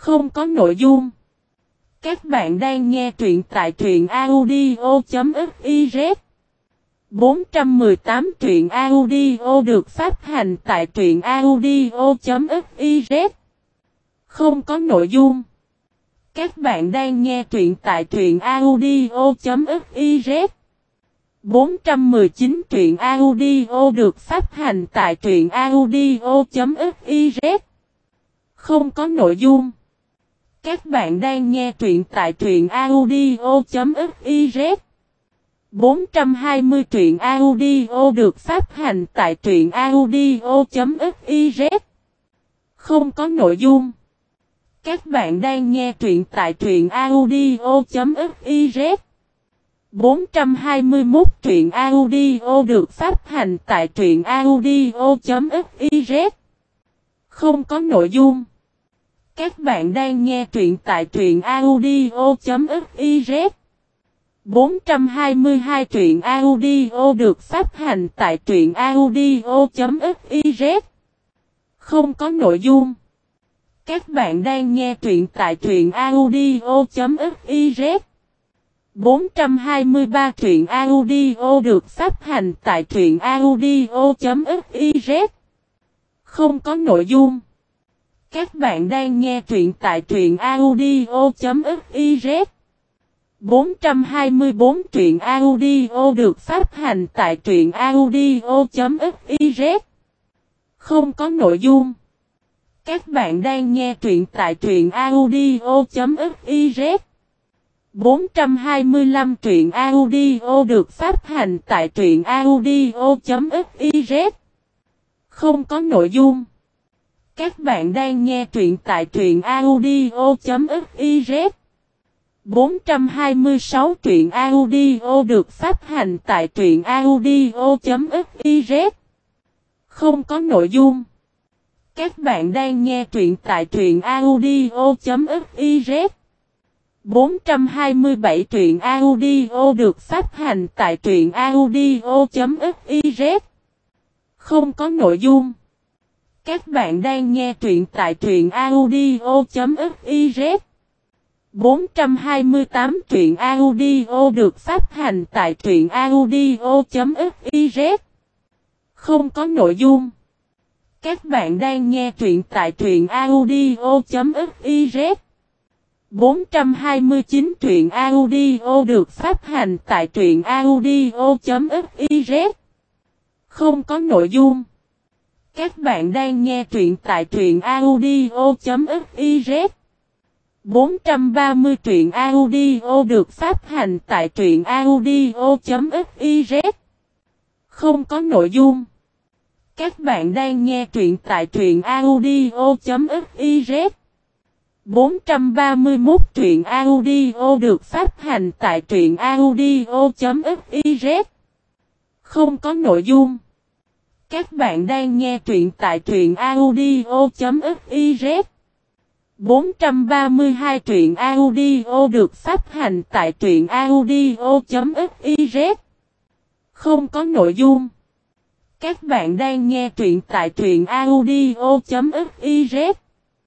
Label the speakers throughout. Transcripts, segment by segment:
Speaker 1: Không có nội dung. Các bạn đang nghe truyện tại truyện audio.fiz. 418 truyện audio được phát hành tại truyện audio.fiz. Không có nội dung. Các bạn đang nghe truyện tại truyện audio.fiz. 419 truyện audio được phát hành tại truyện audio.fiz. Không có nội dung. Các bạn đang nghe truyện tại truyện audio.fiz. 420 truyện audio được phát hành tại truyện audio.fiz. Không có nội dung. Các bạn đang nghe truyện tại truyện audio.fiz. 421 truyện audio được phát hành tại truyện audio.fiz. Không có nội dung. Các bạn đang nghe truyện tại truyện audio.fiz. 422 truyện audio được phát hành tại truyện audio.fiz. Không có nội dung. Các bạn đang nghe truyện tại truyện audio.fiz. 423 truyện audio được phát hành tại truyện audio.fiz. Không có nội dung. Các bạn đang nghe truyện tại truyện audio.fiz. 424 truyện audio được phát hành tại truyện audio.fiz. Không có nội dung. Các bạn đang nghe truyện tại truyện audio.fiz. 425 truyện audio được phát hành tại truyện audio.fiz. Không có nội dung. Các bạn đang nghe truyện tại truyện audio.fiz. 426 truyện audio được phát hành tại truyện audio.fiz. Không có nội dung. Các bạn đang nghe truyện tại truyện audio.fiz. 427 truyện audio được phát hành tại truyện audio.fiz. Không có nội dung. Các bạn đang nghe truyện tại truyện audio.fiz. 428 truyện audio được phát hành tại truyện audio.fiz. Không có nội dung. Các bạn đang nghe truyện tại truyện audio.fiz. 429 truyện audio được phát hành tại truyện audio.fiz. Không có nội dung. Các bạn đang nghe truyện tại truyện audio.fiz. 430 truyện audio được phát hành tại truyện audio.fiz. Không có nội dung. Các bạn đang nghe truyện tại truyện audio.fiz. 431 truyện audio được phát hành tại truyện audio.fiz. Không có nội dung. Các bạn đang nghe truyện tại truyện audio.fiz. 432 truyện audio được phát hành tại truyện audio.fiz. Không có nội dung. Các bạn đang nghe truyện tại truyện audio.fiz.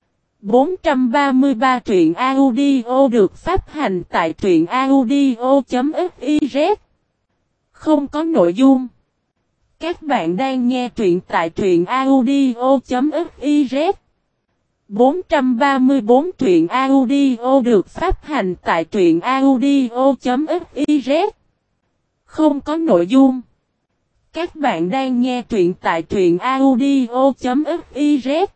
Speaker 1: 433 truyện audio được phát hành tại truyện audio.fiz. Không có nội dung. Các bạn đang nghe truyện tại truyện audio.fiz. 434 truyện audio được phát hành tại truyện audio.fiz. Không có nội dung. Các bạn đang nghe truyện tại truyện audio.fiz.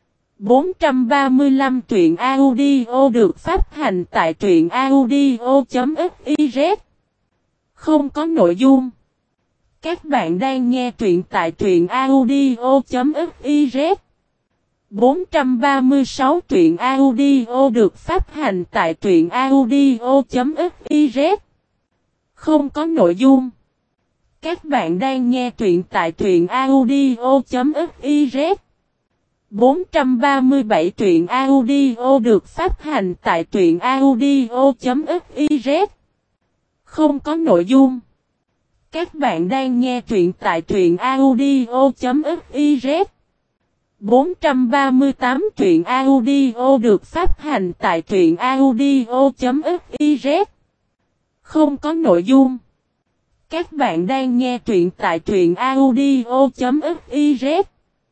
Speaker 1: 435 truyện audio được phát hành tại truyện audio.fiz. Không có nội dung. Các bạn đang nghe truyện tại truyện audio.fiz. 436 truyện audio được phát hành tại truyện audio.fiz. Không có nội dung. Các bạn đang nghe truyện tại truyện audio.fiz. 437 truyện audio được phát hành tại truyện audio.fiz. Không có nội dung. Các bạn đang nghe truyện tại truyện audio.fiz. 438 truyện audio được phát hành tại truyện audio.fiz. Không có nội dung. Các bạn đang nghe truyện tại truyện audio.fiz.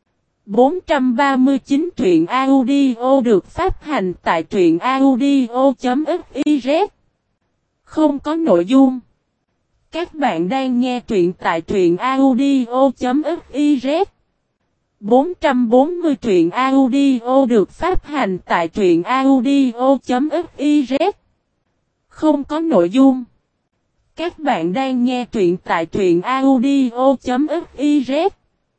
Speaker 1: 439 truyện audio được phát hành tại truyện audio.fiz. Không có nội dung. Các bạn đang nghe truyện tại truyện audio.fiz. 440 truyện audio được phát hành tại truyện audio.fiz. Không có nội dung. Các bạn đang nghe truyện tại truyện audio.fiz.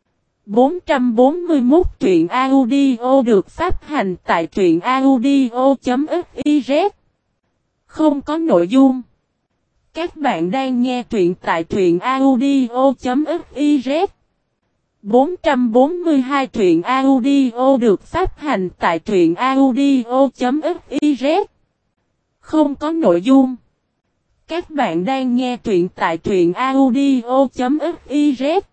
Speaker 1: 441 truyện audio được phát hành tại truyện audio.fiz. Không có nội dung. Các bạn đang nghe truyện tại truyện audio.fiz. 442 truyện audio được phát hành tại truyện audio.fiz. Không có nội dung. Các bạn đang nghe truyện tại truyện audio.fiz.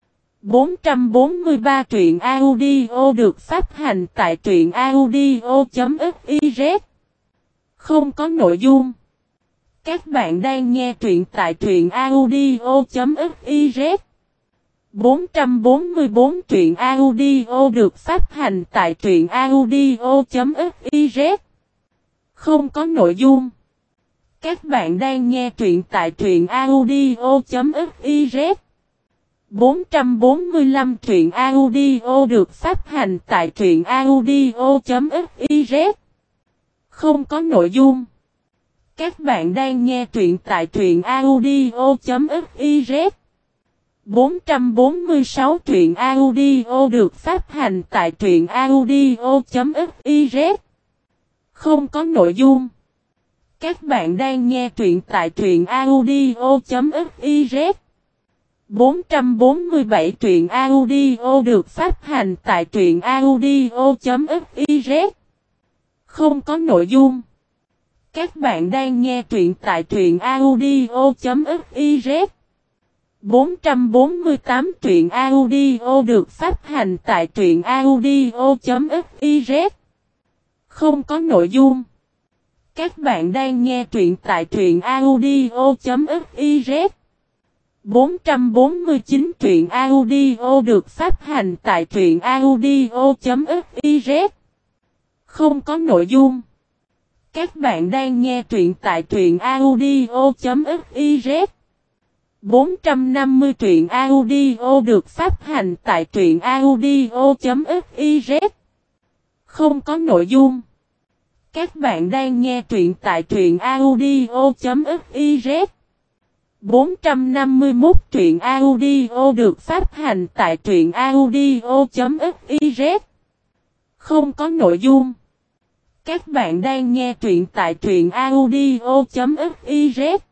Speaker 1: 443 truyện audio được phát hành tại truyện audio.fiz. Không có nội dung. Các bạn đang nghe truyện tại truyện audio.fiz. 444 truyện audio được phát hành tại truyện audio.fiz. Không có nội dung. Các bạn đang nghe truyện tại truyện audio.fiz. 445 truyện audio được phát hành tại truyện audio.fiz. Không có nội dung. Các bạn đang nghe truyện tại truyện audio.fiz. 446 truyện audio được phát hành tại truyện audio.fiz. Không có nội dung. Các bạn đang nghe truyện tại truyện audio.fiz. 447 truyện audio được phát hành tại truyện audio.fiz. Không có nội dung. Các bạn đang nghe truyện tại truyện audio.fiz. 448 truyện audio được phát hành tại truyện audio.fiz. Không có nội dung. Các bạn đang nghe truyện tại truyện audio.fiz. 449 truyện audio được phát hành tại truyện audio.fiz. Không có nội dung. Các bạn đang nghe truyện tại truyện audio.fiz. 450 truyện audio được phát hành tại truyện audio.fiz. Không có nội dung. Các bạn đang nghe truyện tại truyện audio.fiz. 451 truyện audio được phát hành tại truyện audio.fiz. Không có nội dung. Các bạn đang nghe truyện tại truyện audio.fiz.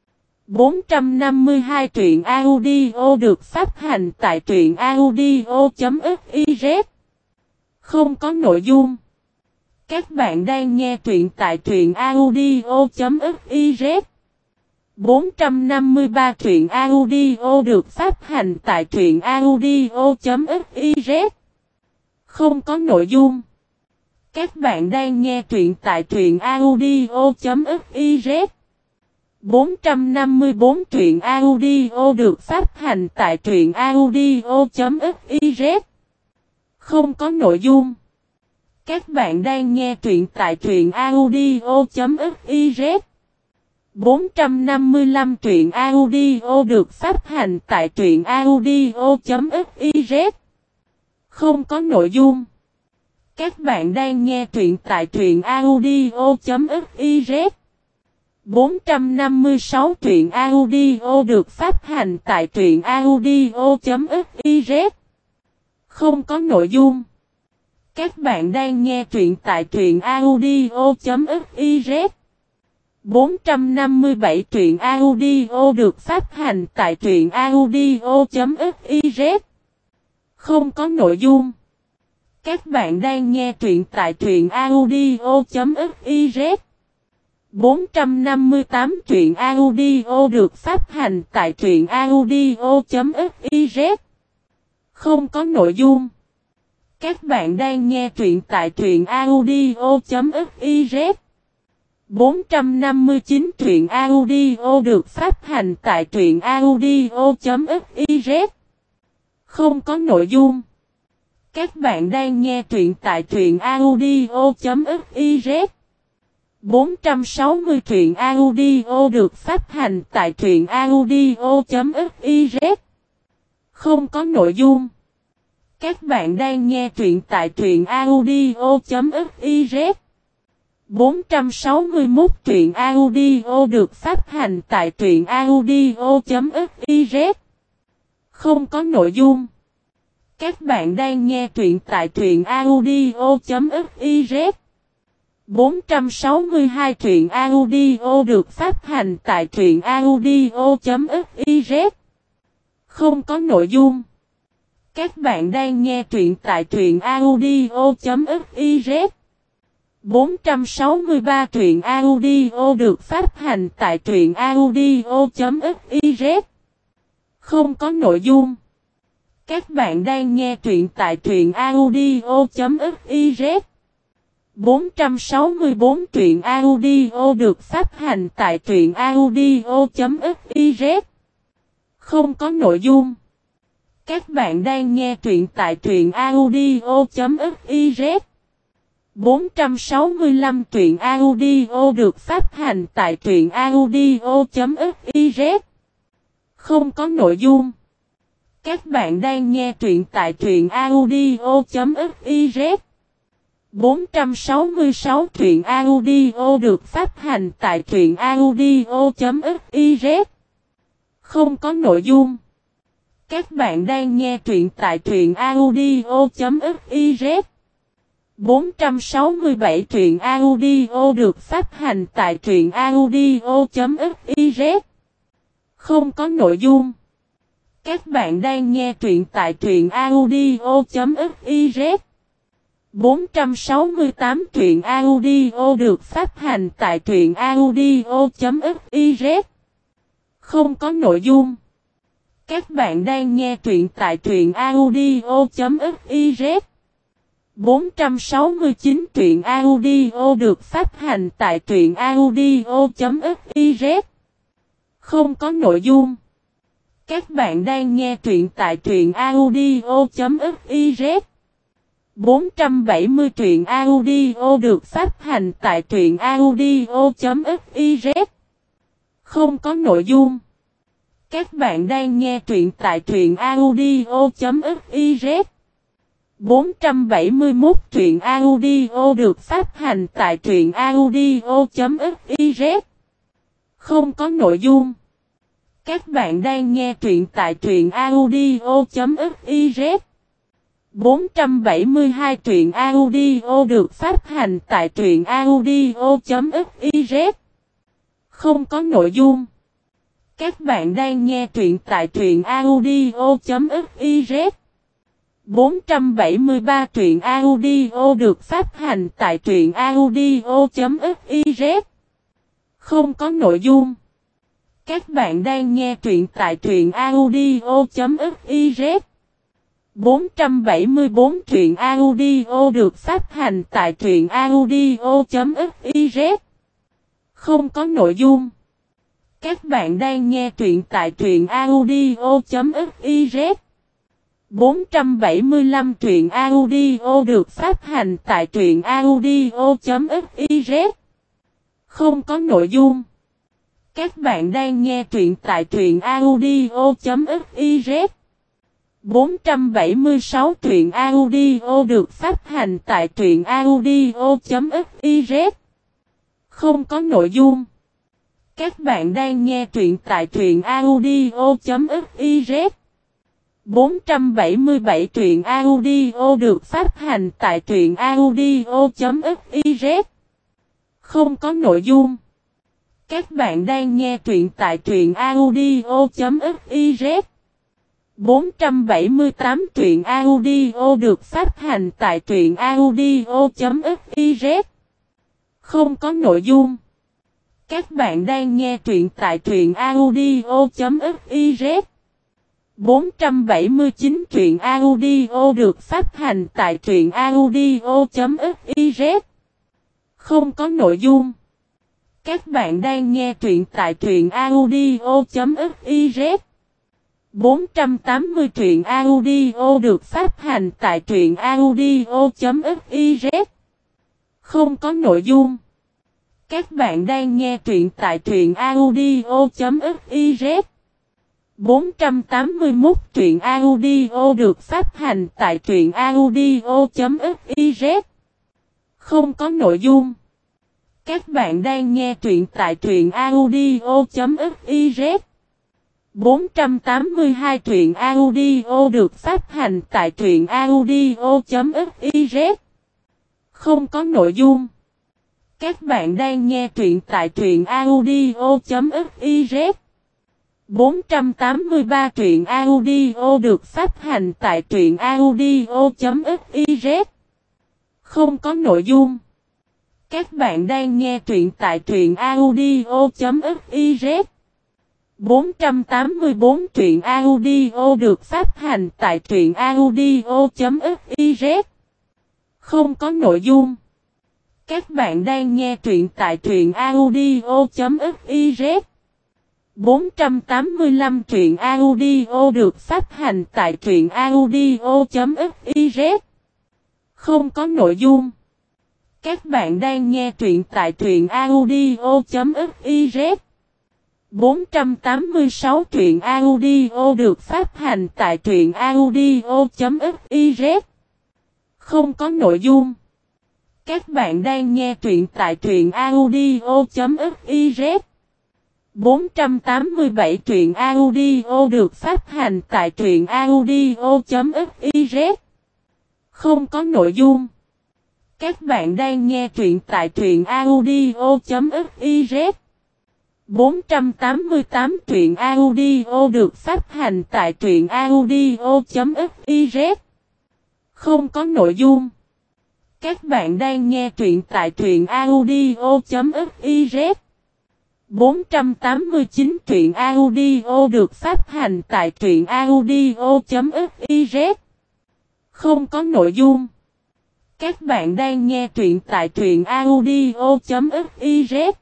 Speaker 1: 452 truyện audio được phát hành tại truyện audio.fiz. Không có nội dung. Các bạn đang nghe truyện tại truyện audio.fiz. 453 truyện audio được phát hành tại truyện audio.fiz. Không có nội dung. Các bạn đang nghe truyện tại truyện audio.fiz. 454 truyện audio được phát hành tại truyện audio.fiz. Không có nội dung. Các bạn đang nghe truyện tại truyện audio.fiz. 455 truyện audio được phát hành tại truyện audio.fiz. Không có nội dung. Các bạn đang nghe truyện tại truyện audio.fiz. 456 truyện audio được phát hành tại truyện audio.fiz. Không có nội dung. Các bạn đang nghe truyện tại truyện audio.fiz. 457 truyện audio được phát hành tại truyện audio.fiz. Không có nội dung. Các bạn đang nghe truyện tại truyện audio.fiz. 458 truyện audio được phát hành tại truyện audio.fiz. Không có nội dung. Các bạn đang nghe truyện tại truyện audio.fiz 459 truyện audio được phát hành tại truyện audio.fiz. Không có nội dung. Các bạn đang nghe truyện tại truyện audio.fiz 460 truyện audio được phát hành tại truyện audio.fiz. Không có nội dung. Các bạn đang nghe truyện tại truyện audio.fiz 461 truyện audio được phát hành tại truyện audio.fiz. Không có nội dung. Các bạn đang nghe truyện tại truyện audio.fiz 462 truyện audio được phát hành tại truyện audio.fiz. Không có nội dung. Các bạn đang nghe truyện tại truyện audio.fiz 463 truyện audio được phát hành tại truyện audio.fiz. Không có nội dung. Các bạn đang nghe truyện tại truyện audio.fiz 464 truyện audio được phát hành tại truyện audio.fiz. Không có nội dung. Các bạn đang nghe truyện tại truyện audio.fiz 465 truyện audio được phát hành tại truyện audio.fiz. Không có nội dung. Các bạn đang nghe truyện tại truyện audio.fiz 466 truyện audio được phát hành tại truyện audio.fiz. Không có nội dung. Các bạn đang nghe truyện tại truyện audio.fiz 467 truyện audio được phát hành tại truyện audio.fiz. Không có nội dung. Các bạn đang nghe truyện tại truyện audio.fiz 468 truyện audio được phát hành tại truyện audio.fiz. Không có nội dung. Các bạn đang nghe truyện tại truyện audio.fiz 469 truyện audio được phát hành tại truyện audio.fiz. Không có nội dung. Các bạn đang nghe truyện tại truyện audio.fiz 470 truyện audio được phát hành tại truyện audio.fiz. Không có nội dung. Các bạn đang nghe truyện tại truyện audio.fiz 471 truyện audio được phát hành tại truyện audio.fiz. Không có nội dung. Các bạn đang nghe truyện tại truyện audio.fiz 472 truyện audio được phát hành tại truyện audio.fiz. Không có nội dung. Các bạn đang nghe truyện tại truyện audio.fiz 473 truyện audio được phát hành tại truyện audio.fiz. Không có nội dung. Các bạn đang nghe truyện tại truyện audio.fiz 474 truyện audio được phát hành tại truyện audio.fiz. Không có nội dung. Các bạn đang nghe truyện tại truyện audio.fiz 475 truyện audio được phát hành tại truyện audio.fiz. Không có nội dung. Các bạn đang nghe truyện tại truyện audio.fiz 476 truyện audio được phát hành tại truyện audio.fiz. Không có nội dung. Các bạn đang nghe truyện tại truyện audio.fiz 477 truyện audio được phát hành tại truyện audio.fiz. Không có nội dung. Các bạn đang nghe truyện tại truyện audio.fiz 478 truyện audio được phát hành tại truyện audio.fiz. Không có nội dung. Các bạn đang nghe truyện tại truyện audio.fiz 479 truyện audio được phát hành tại truyện audio.fiz. Không có nội dung. Các bạn đang nghe truyện tại truyện audio.fiz. 480 truyện audio được phát hành tại truyện audio.fiz. Không có nội dung. Các bạn đang nghe truyện tại truyện audio.fiz. 481 truyện audio được phát hành tại truyện audio.fiz. Không có nội dung. Các bạn đang nghe truyện tại truyện audio.fiz. 482 truyện audio được phát hành tại truyện audio.fiz. Không có nội dung. Các bạn đang nghe truyện tại truyện audio.fiz. 483 truyện audio được phát hành tại truyện audio.fiz. Không có nội dung. Các bạn đang nghe truyện tại truyện audio.fiz. 484 truyện audio được phát hành tại truyện audio.fiz. Không có nội dung. Các bạn đang nghe truyện tại truyện audio.fiz. 485 truyện audio được phát hành tại truyện audio.fiz. Không có nội dung. Các bạn đang nghe truyện tại truyện audio.fiz. 486 truyện audio được phát hành tại truyện audio.fiz. Không có nội dung. Các bạn đang nghe truyện tại truyện audio.fiz. 487 truyện audio được phát hành tại truyện audio.fiz. Không có nội dung. Các bạn đang nghe truyện tại truyện audio.fiz. 488 truyện audio được phát hành tại truyện audio.fiz. Không có nội dung. Các bạn đang nghe truyện tại truyện audio.fiz. 489 truyện audio được phát hành tại truyện audio.fiz. Không có nội dung. Các bạn đang nghe truyện tại truyện audio.fiz.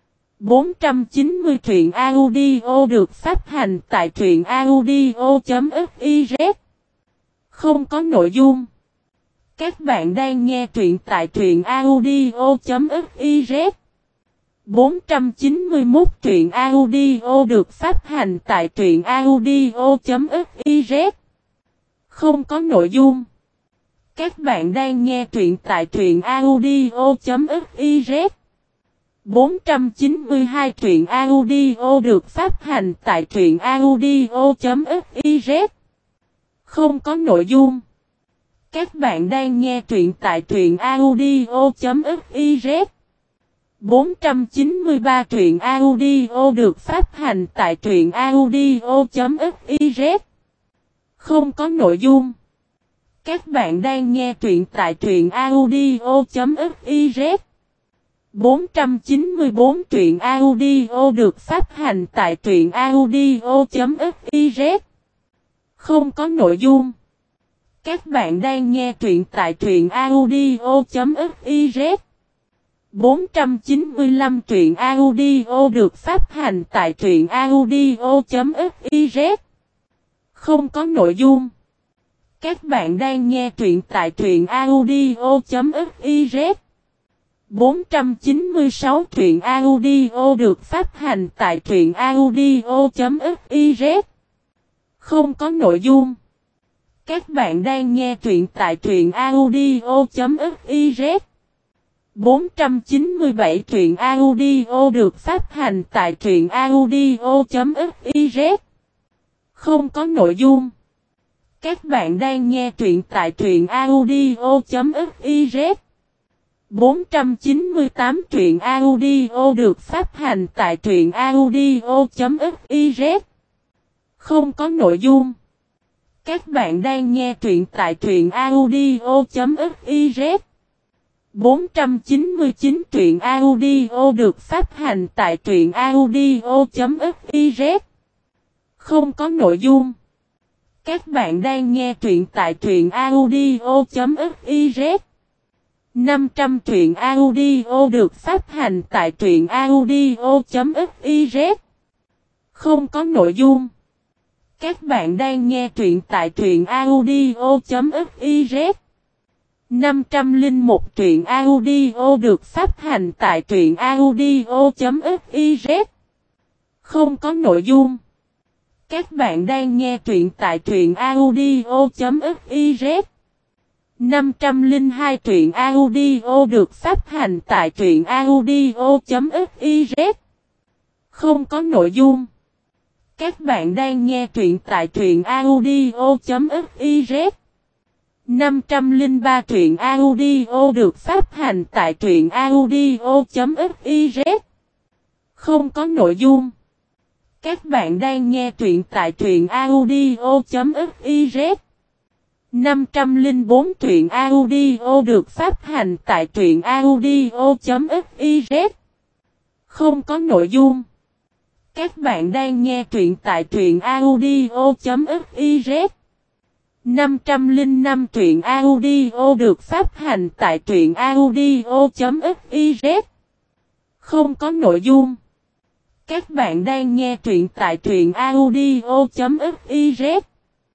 Speaker 1: 490 truyện audio được phát hành tại truyện audio.fiz. Không có nội dung. Các bạn đang nghe truyện tại truyện audio.fiz. 491 truyện audio được phát hành tại truyện audio.fiz. Không có nội dung. Các bạn đang nghe truyện tại truyện audio.fiz. 492 truyện audio được phát hành tại truyện audio.fiz. Không có nội dung. Các bạn đang nghe truyện tại truyện audio.fiz. 493 truyện audio được phát hành tại truyện audio.fiz. Không có nội dung. Các bạn đang nghe truyện tại truyện audio.fiz. 494 truyện audio được phát hành tại truyện audio.fiz. Không có nội dung. Các bạn đang nghe truyện tại truyện audio.fiz. 495 truyện audio được phát hành tại truyện audio.fiz. Không có nội dung. Các bạn đang nghe truyện tại truyện audio.fiz. 496 truyện audio được phát hành tại truyện audio.fiz. Không có nội dung. Các bạn đang nghe truyện tại truyện audio.fiz. 497 truyện audio được phát hành tại truyện audio.fiz. Không có nội dung. Các bạn đang nghe truyện tại truyện audio.fiz. 498 truyện audio được phát hành tại truyện audio.fiz. Không có nội dung. Các bạn đang nghe truyện tại truyện audio.fiz. 499 truyện audio được phát hành tại truyện audio.fiz. Không có nội dung. Các bạn đang nghe truyện tại truyện audio.fiz. 500 truyện audio được phát hành tại truyện audio.fiz. Không có nội dung. Các bạn đang nghe truyện tại truyện audio.fiz. 501 truyện audio được phát hành tại truyện audio.fiz. Không có nội dung. Các bạn đang nghe truyện tại truyện audio.fiz. 502 truyện audio được phát hành tại truyện audio.fiz. Không có nội dung. Các bạn đang nghe truyện tại truyện audio.fiz. 503 truyện audio được phát hành tại truyện audio.fiz. Không có nội dung. Các bạn đang nghe truyện tại truyện audio.fiz. 504 truyện audio được phát hành tại truyện audio.fiz. Không có nội dung. Các bạn đang nghe truyện tại truyện audio.fiz. 505 truyện audio được phát hành tại truyện audio.fiz. Không có nội dung. Các bạn đang nghe truyện tại truyện audio.fiz.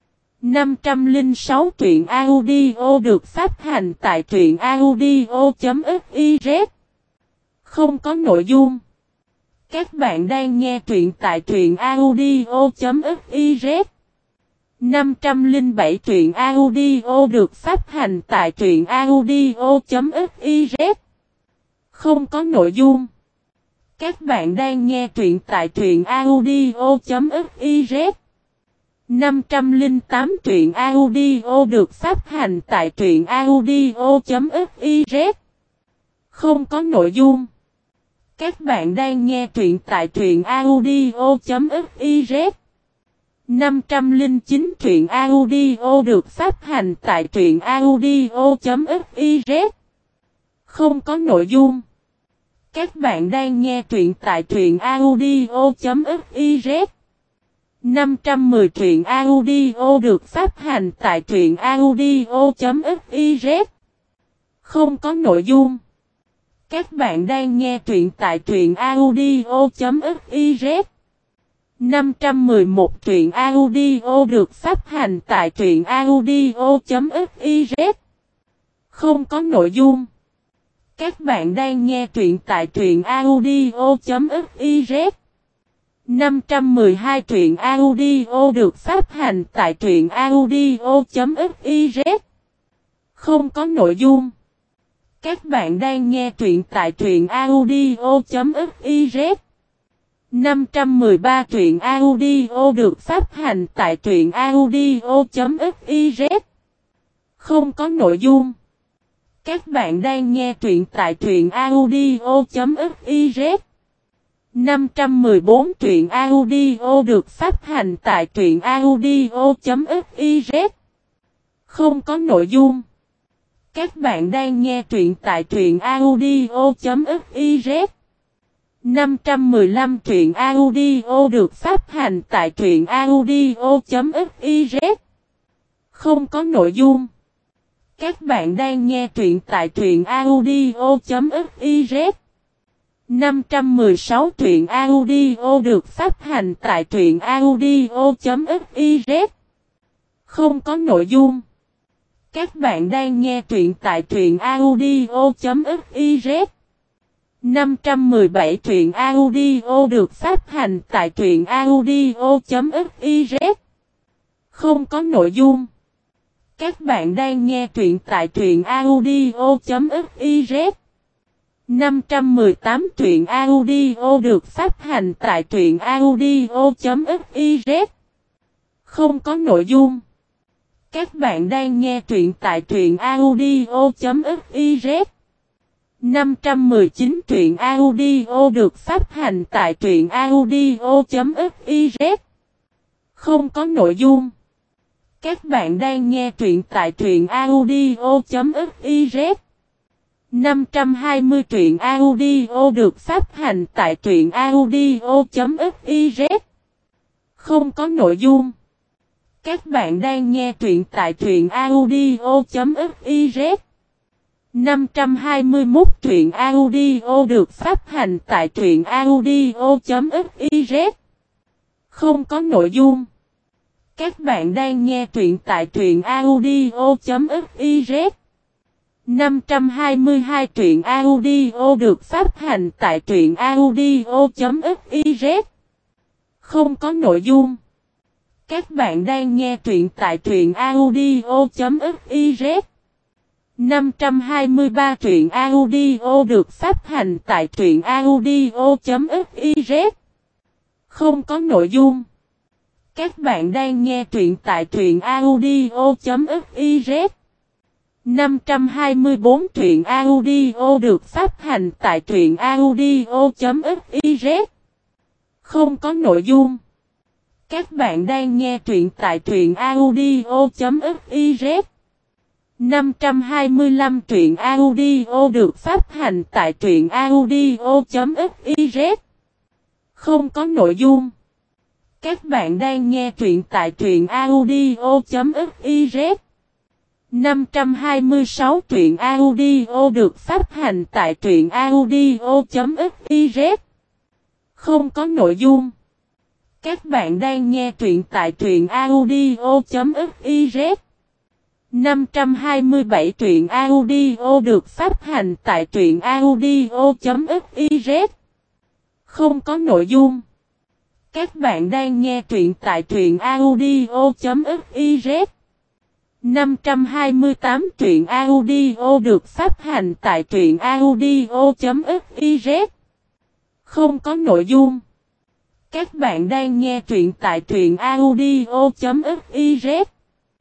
Speaker 1: 506 truyện audio được phát hành tại truyện audio.fiz. Không có nội dung. Các bạn đang nghe truyện tại truyện audio.fiz. 507 truyện audio được phát hành tại truyện audio.fiz. Không có nội dung. Các bạn đang nghe truyện tại truyện audio.fiz. 508 truyện audio được phát hành tại truyện audio.fiz. Không có nội dung. Các bạn đang nghe truyện tại truyện audio.fiz. 509 truyện audio được phát hành tại truyện audio.fiz. Không có nội dung. Các bạn đang nghe truyện tại truyện audio.fiz. 510 truyện audio được phát hành tại truyện audio.fiz. Không có nội dung. Các bạn đang nghe truyện tại truyện audio.fiz. 511 truyện audio được phát hành tại truyện audio.fiz. Không có nội dung. Các bạn đang nghe truyện tại truyện audio.fiz. 512 truyện audio được phát hành tại truyện audio.fiz. Không có nội dung. Các bạn đang nghe truyện tại truyện audio.fiz. 513 truyện audio được phát hành tại truyện audio.fiz. Không có nội dung. Các bạn đang nghe truyện tại truyện audio.fiz. 514 truyện audio được phát hành tại truyện audio.fiz. Không có nội dung. Các bạn đang nghe truyện tại truyện audio.fiz. 515 truyện audio được phát hành tại truyện audio.fiz. Không có nội dung. Các bạn đang nghe truyện tại truyện audio.fiz. 516 truyện audio được phát hành tại truyện audio.fiz. Không có nội dung. Các bạn đang nghe truyện tại truyện audio.fiz. 517 truyện audio được phát hành tại truyện audio.fiz. Không có nội dung. Các bạn đang nghe truyện tại truyện audio.fiz. 518 truyện audio được phát hành tại truyện audio.fiz. Không có nội dung. Các bạn đang nghe truyện tại truyện audio.fiz. 519 truyện audio được phát hành tại truyện audio.fiz. Không có nội dung. Các bạn đang nghe truyện tại truyện audio.fiz. 520 truyện audio được phát hành tại truyện audio.fiz. Không có nội dung. Các bạn đang nghe truyện tại truyện audio.fiz. 521 truyện audio được phát hành tại truyện audio.fiz. Không có nội dung. Các bạn đang nghe truyện tại truyện audio.fiz. 522 truyện audio được phát hành tại truyện audio.fiz. Không có nội dung. Các bạn đang nghe truyện tại truyện audio.fiz. 523 truyện audio được phát hành tại truyện audio.fiz. Không có nội dung. Các bạn đang nghe truyện tại truyện audio.fiz. 524 truyện audio được phát hành tại truyện audio.fiz. Không có nội dung. Các bạn đang nghe truyện tại truyện audio.fiz. 525 truyện audio được phát hành tại truyện audio.fiz. Không có nội dung. Các bạn đang nghe truyện tại truyện audio.fiz. 526 truyện audio được phát hành tại truyện audio.fiz. Không có nội dung. Các bạn đang nghe truyện tại truyện audio.fiz. 527 truyện audio được phát hành tại truyện audio.fiz. Không có nội dung. Các bạn đang nghe truyện tại truyện audio.fiz. 528 truyện audio được phát hành tại truyện audio.fiz. Không có nội dung. Các bạn đang nghe truyện tại truyện audio.fiz.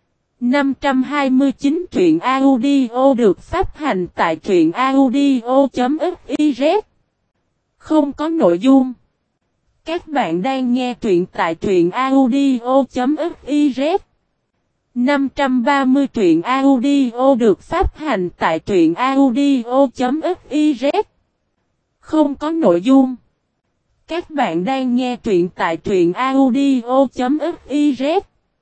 Speaker 1: 529 truyện audio được phát hành tại truyện audio.fiz. Không có nội dung. Các bạn đang nghe truyện tại truyện audio.fiz. 530 truyện audio được phát hành tại truyện audio.fiz. Không có nội dung. Các bạn đang nghe truyện tại truyện audio.fiz.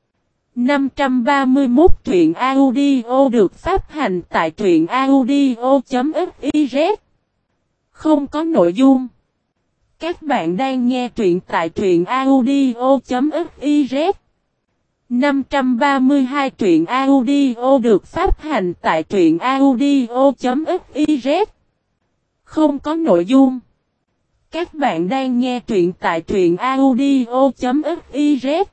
Speaker 1: 531 truyện audio được phát hành tại truyện audio.fiz. Không có nội dung. Các bạn đang nghe truyện tại truyện audio.fiz. 532 truyện audio được phát hành tại truyện audio.fiz. Không có nội dung. Các bạn đang nghe truyện tại truyện audio.fiz.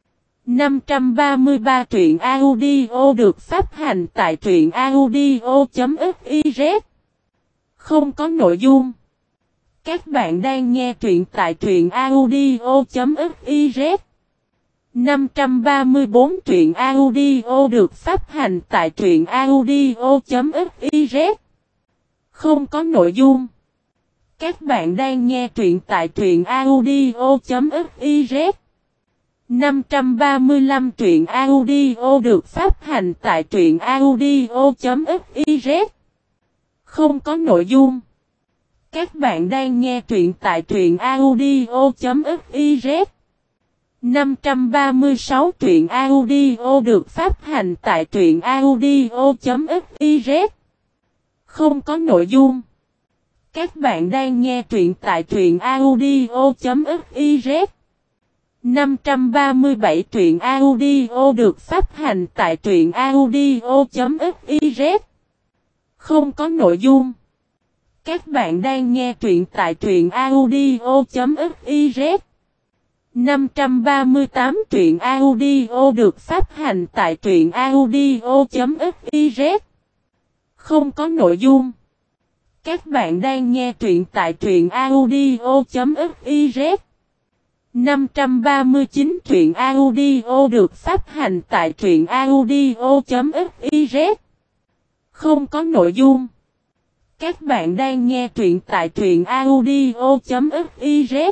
Speaker 1: 533 truyện audio được phát hành tại truyện audio.fiz. Không có nội dung. Các bạn đang nghe truyện tại truyện audio.fiz. 534 truyện audio được phát hành tại truyện audio.fiz. Không có nội dung. Các bạn đang nghe truyện tại truyện audio.fiz. 535 truyện audio được phát hành tại truyện audio.fiz. Không có nội dung. Các bạn đang nghe truyện tại truyện audio.fiz. 536 truyện audio được phát hành tại truyện audio.fiz. Không có nội dung. Các bạn đang nghe truyện tại truyện audio.fiz. 537 truyện audio được phát hành tại truyện audio.fiz. Không có nội dung. Các bạn đang nghe truyện tại truyện audio.fiz. 538 truyện audio được phát hành tại truyện audio.fiz. Không có nội dung. Các bạn đang nghe truyện tại truyện audio.fiz. 539 truyện audio được phát hành tại truyện audio.fiz. Không có nội dung. Các bạn đang nghe truyện tại truyện audio.fiz.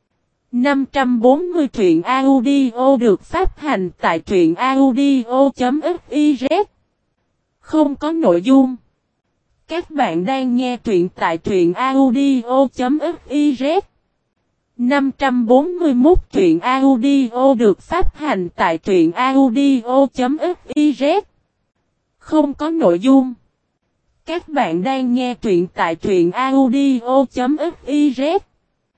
Speaker 1: 540 truyện audio được phát hành tại truyện audio.fiz. Không có nội dung. Các bạn đang nghe truyện tại truyện audio.fiz. 541 truyện audio được phát hành tại truyện audio.fiz. Không có nội dung. Các bạn đang nghe truyện tại truyện audio.fiz.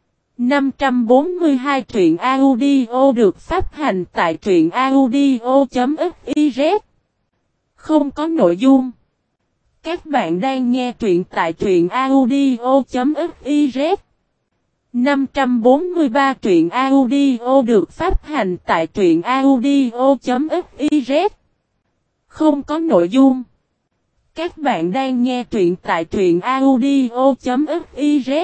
Speaker 1: 542 truyện audio được phát hành tại truyện audio.fiz. Không có nội dung. Các bạn đang nghe truyện tại truyện audio.fiz. 543 truyện audio được phát hành tại truyện audio.fiz. Không có nội dung. Các bạn đang nghe truyện tại truyện audio.fiz.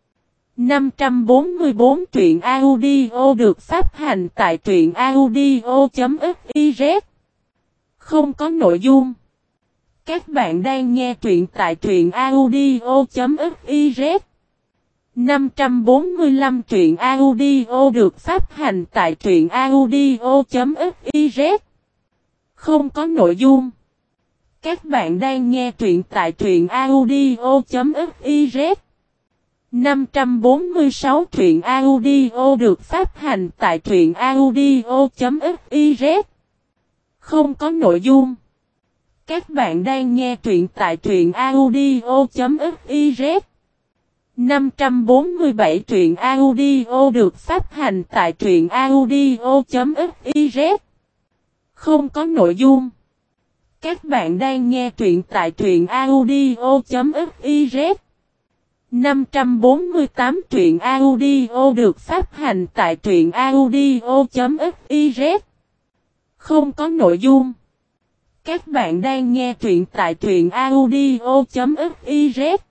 Speaker 1: 544 truyện audio được phát hành tại truyện audio.fiz. Không có nội dung. Các bạn đang nghe truyện tại truyện audio.fiz. 545 truyện audio được phát hành tại truyện audio.fiz. Không có nội dung. Các bạn đang nghe truyện tại truyện audio.fiz. 546 truyện audio được phát hành tại truyện audio.fiz. Không có nội dung. Các bạn đang nghe truyện tại truyện audio.fiz. 547 truyện audio được phát hành tại truyện audio.fiz. Không có nội dung. Các bạn đang nghe truyện tại truyện audio.fiz. 548 truyện audio được phát hành tại truyện audio.fiz. Không có nội dung. Các bạn đang nghe truyện tại truyện audio.fiz.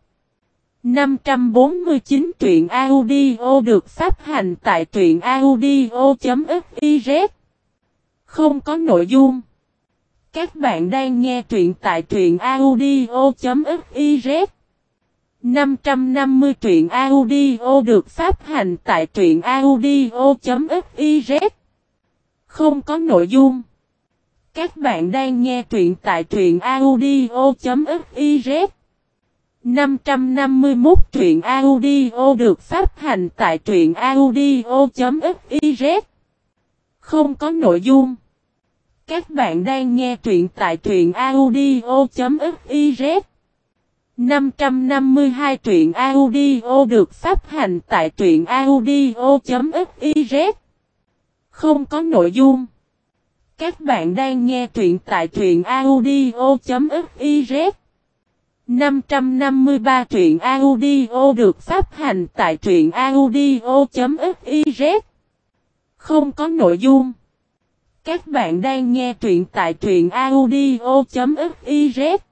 Speaker 1: 549 truyện audio được phát hành tại truyện audio.fiz. Không có nội dung. Các bạn đang nghe truyện tại truyện audio.fiz. 550 truyện audio được phát hành tại truyện audio.fiz. Không có nội dung. Các bạn đang nghe truyện tại truyện audio.fiz. 551 truyện audio được phát hành tại truyện audio.fiz. Không có nội dung. Các bạn đang nghe truyện tại truyện audio.fiz. 552 truyện audio được phát hành tại truyện audio.fiz. Không có nội dung. Các bạn đang nghe truyện tại truyện audio.fiz. 553 truyện audio được phát hành tại truyện audio.fiz. Không có nội dung. Các bạn đang nghe truyện tại truyện audio.fiz.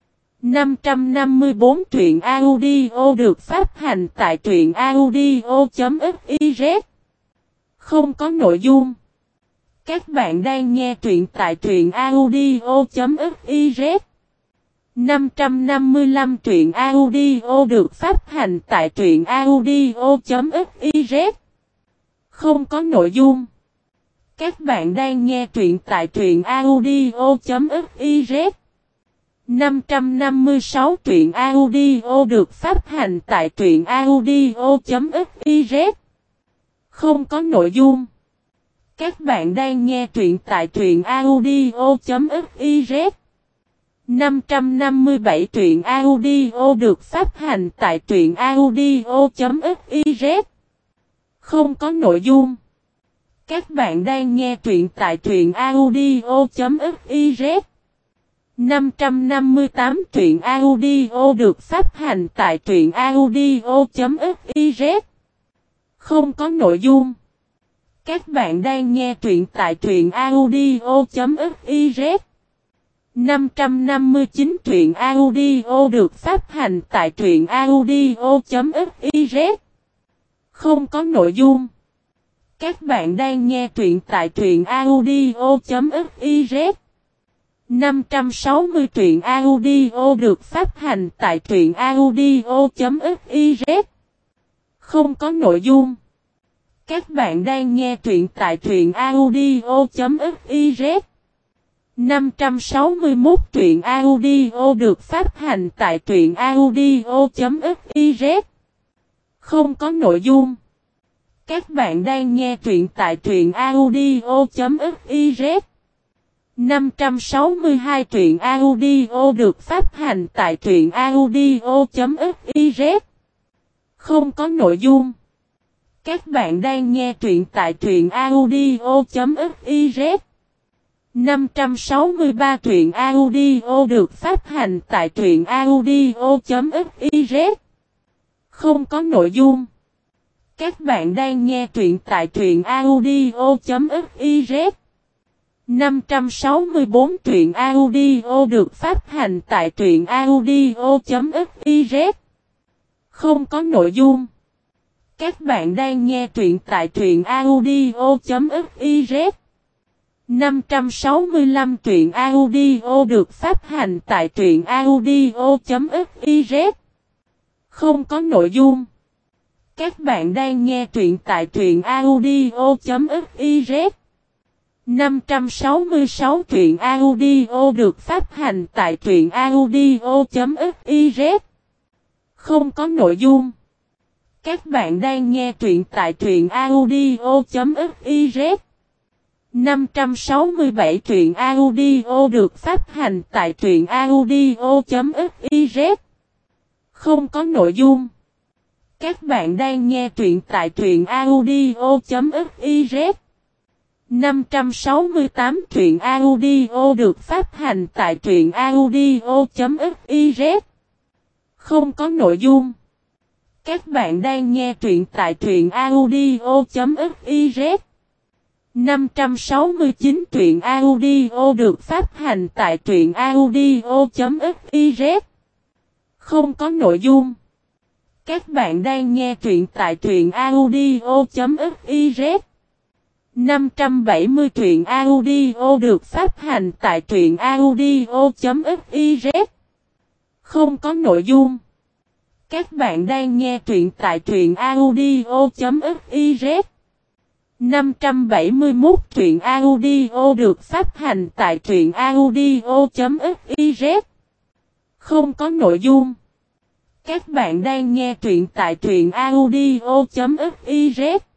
Speaker 1: 554 truyện audio được phát hành tại truyện audio.fiz. Không có nội dung. Các bạn đang nghe truyện tại truyện audio.fiz. 555 truyện audio được phát hành tại truyện audio.fiz. Không có nội dung. Các bạn đang nghe truyện tại truyện audio.fiz. 556 truyện audio được phát hành tại truyện audio.fiz. Không có nội dung. Các bạn đang nghe truyện tại truyện audio.fiz. 557 truyện audio được phát hành tại truyện audio.fiz. Không có nội dung. Các bạn đang nghe truyện tại truyện audio.fiz. 558 truyện audio được phát hành tại truyện audio.fiz. Không có nội dung. Các bạn đang nghe truyện tại truyện audio.fiz. 559 truyện audio được phát hành tại truyện audio.fiz. Không có nội dung. Các bạn đang nghe truyện tại truyện audio.fiz. 560 truyện audio được phát hành tại truyện audio.fiz. Không có nội dung. Các bạn đang nghe truyện tại truyện audio.fiz. 561 truyện audio được phát hành tại truyện audio.fiz. Không có nội dung. Các bạn đang nghe truyện tại truyện audio.fiz. 562 truyện audio được phát hành tại truyện audio.fiz. Không có nội dung. Các bạn đang nghe truyện tại truyện audio.fiz. 563 truyện audio được phát hành tại truyện audio.fiz. Không có nội dung. Các bạn đang nghe truyện tại truyện audio.fiz. 564 truyện audio được phát hành tại truyện audio.fiz. Không có nội dung. Các bạn đang nghe truyện tại truyện audio.fiz. 565 truyện audio được phát hành tại truyện audio.fiz. Không có nội dung. Các bạn đang nghe truyện tại truyện audio.fiz. 566 truyện audio được phát hành tại truyện audio.fiz. Không có nội dung. Các bạn đang nghe truyện tại truyện audio.fiz. 567 truyện audio được phát hành tại truyện audio.fiz. Không có nội dung. Các bạn đang nghe truyện tại truyện audio.fiz. 568 truyện audio được phát hành tại truyện audio.fiz. Không có nội dung. Các bạn đang nghe truyện tại truyện audio.fiz. 569 truyện audio được phát hành tại truyện audio.fiz. Không có nội dung. Các bạn đang nghe truyện tại truyện audio.fiz. 570 truyện audio được phát hành tại truyện audio.fiz. Không có nội dung. Các bạn đang nghe truyện tại truyện audio.fiz. 571 truyện audio được phát hành tại truyện audio.fiz. Không có nội dung. Các bạn đang nghe truyện tại truyện audio.fiz.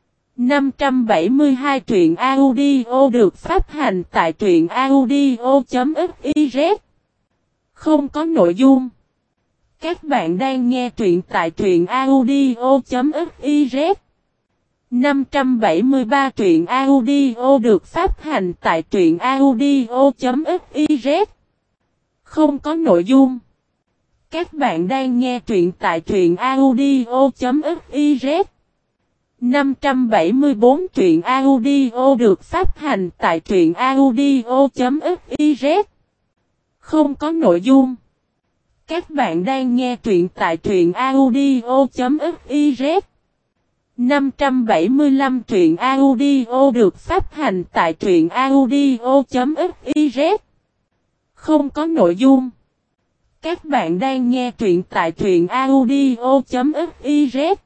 Speaker 1: 572 truyện audio được phát hành tại truyện audio.fiz. Không có nội dung. Các bạn đang nghe truyện tại truyện audio.fiz. 573 truyện audio được phát hành tại truyện audio.fiz. Không có nội dung. Các bạn đang nghe truyện tại truyện audio.fiz. 574 truyện audio được phát hành tại truyện audio.fiz. Không có nội dung. Các bạn đang nghe truyện tại truyện audio.fiz. 575 truyện audio được phát hành tại truyện audio.fiz. Không có nội dung. Các bạn đang nghe truyện tại truyện audio.fiz.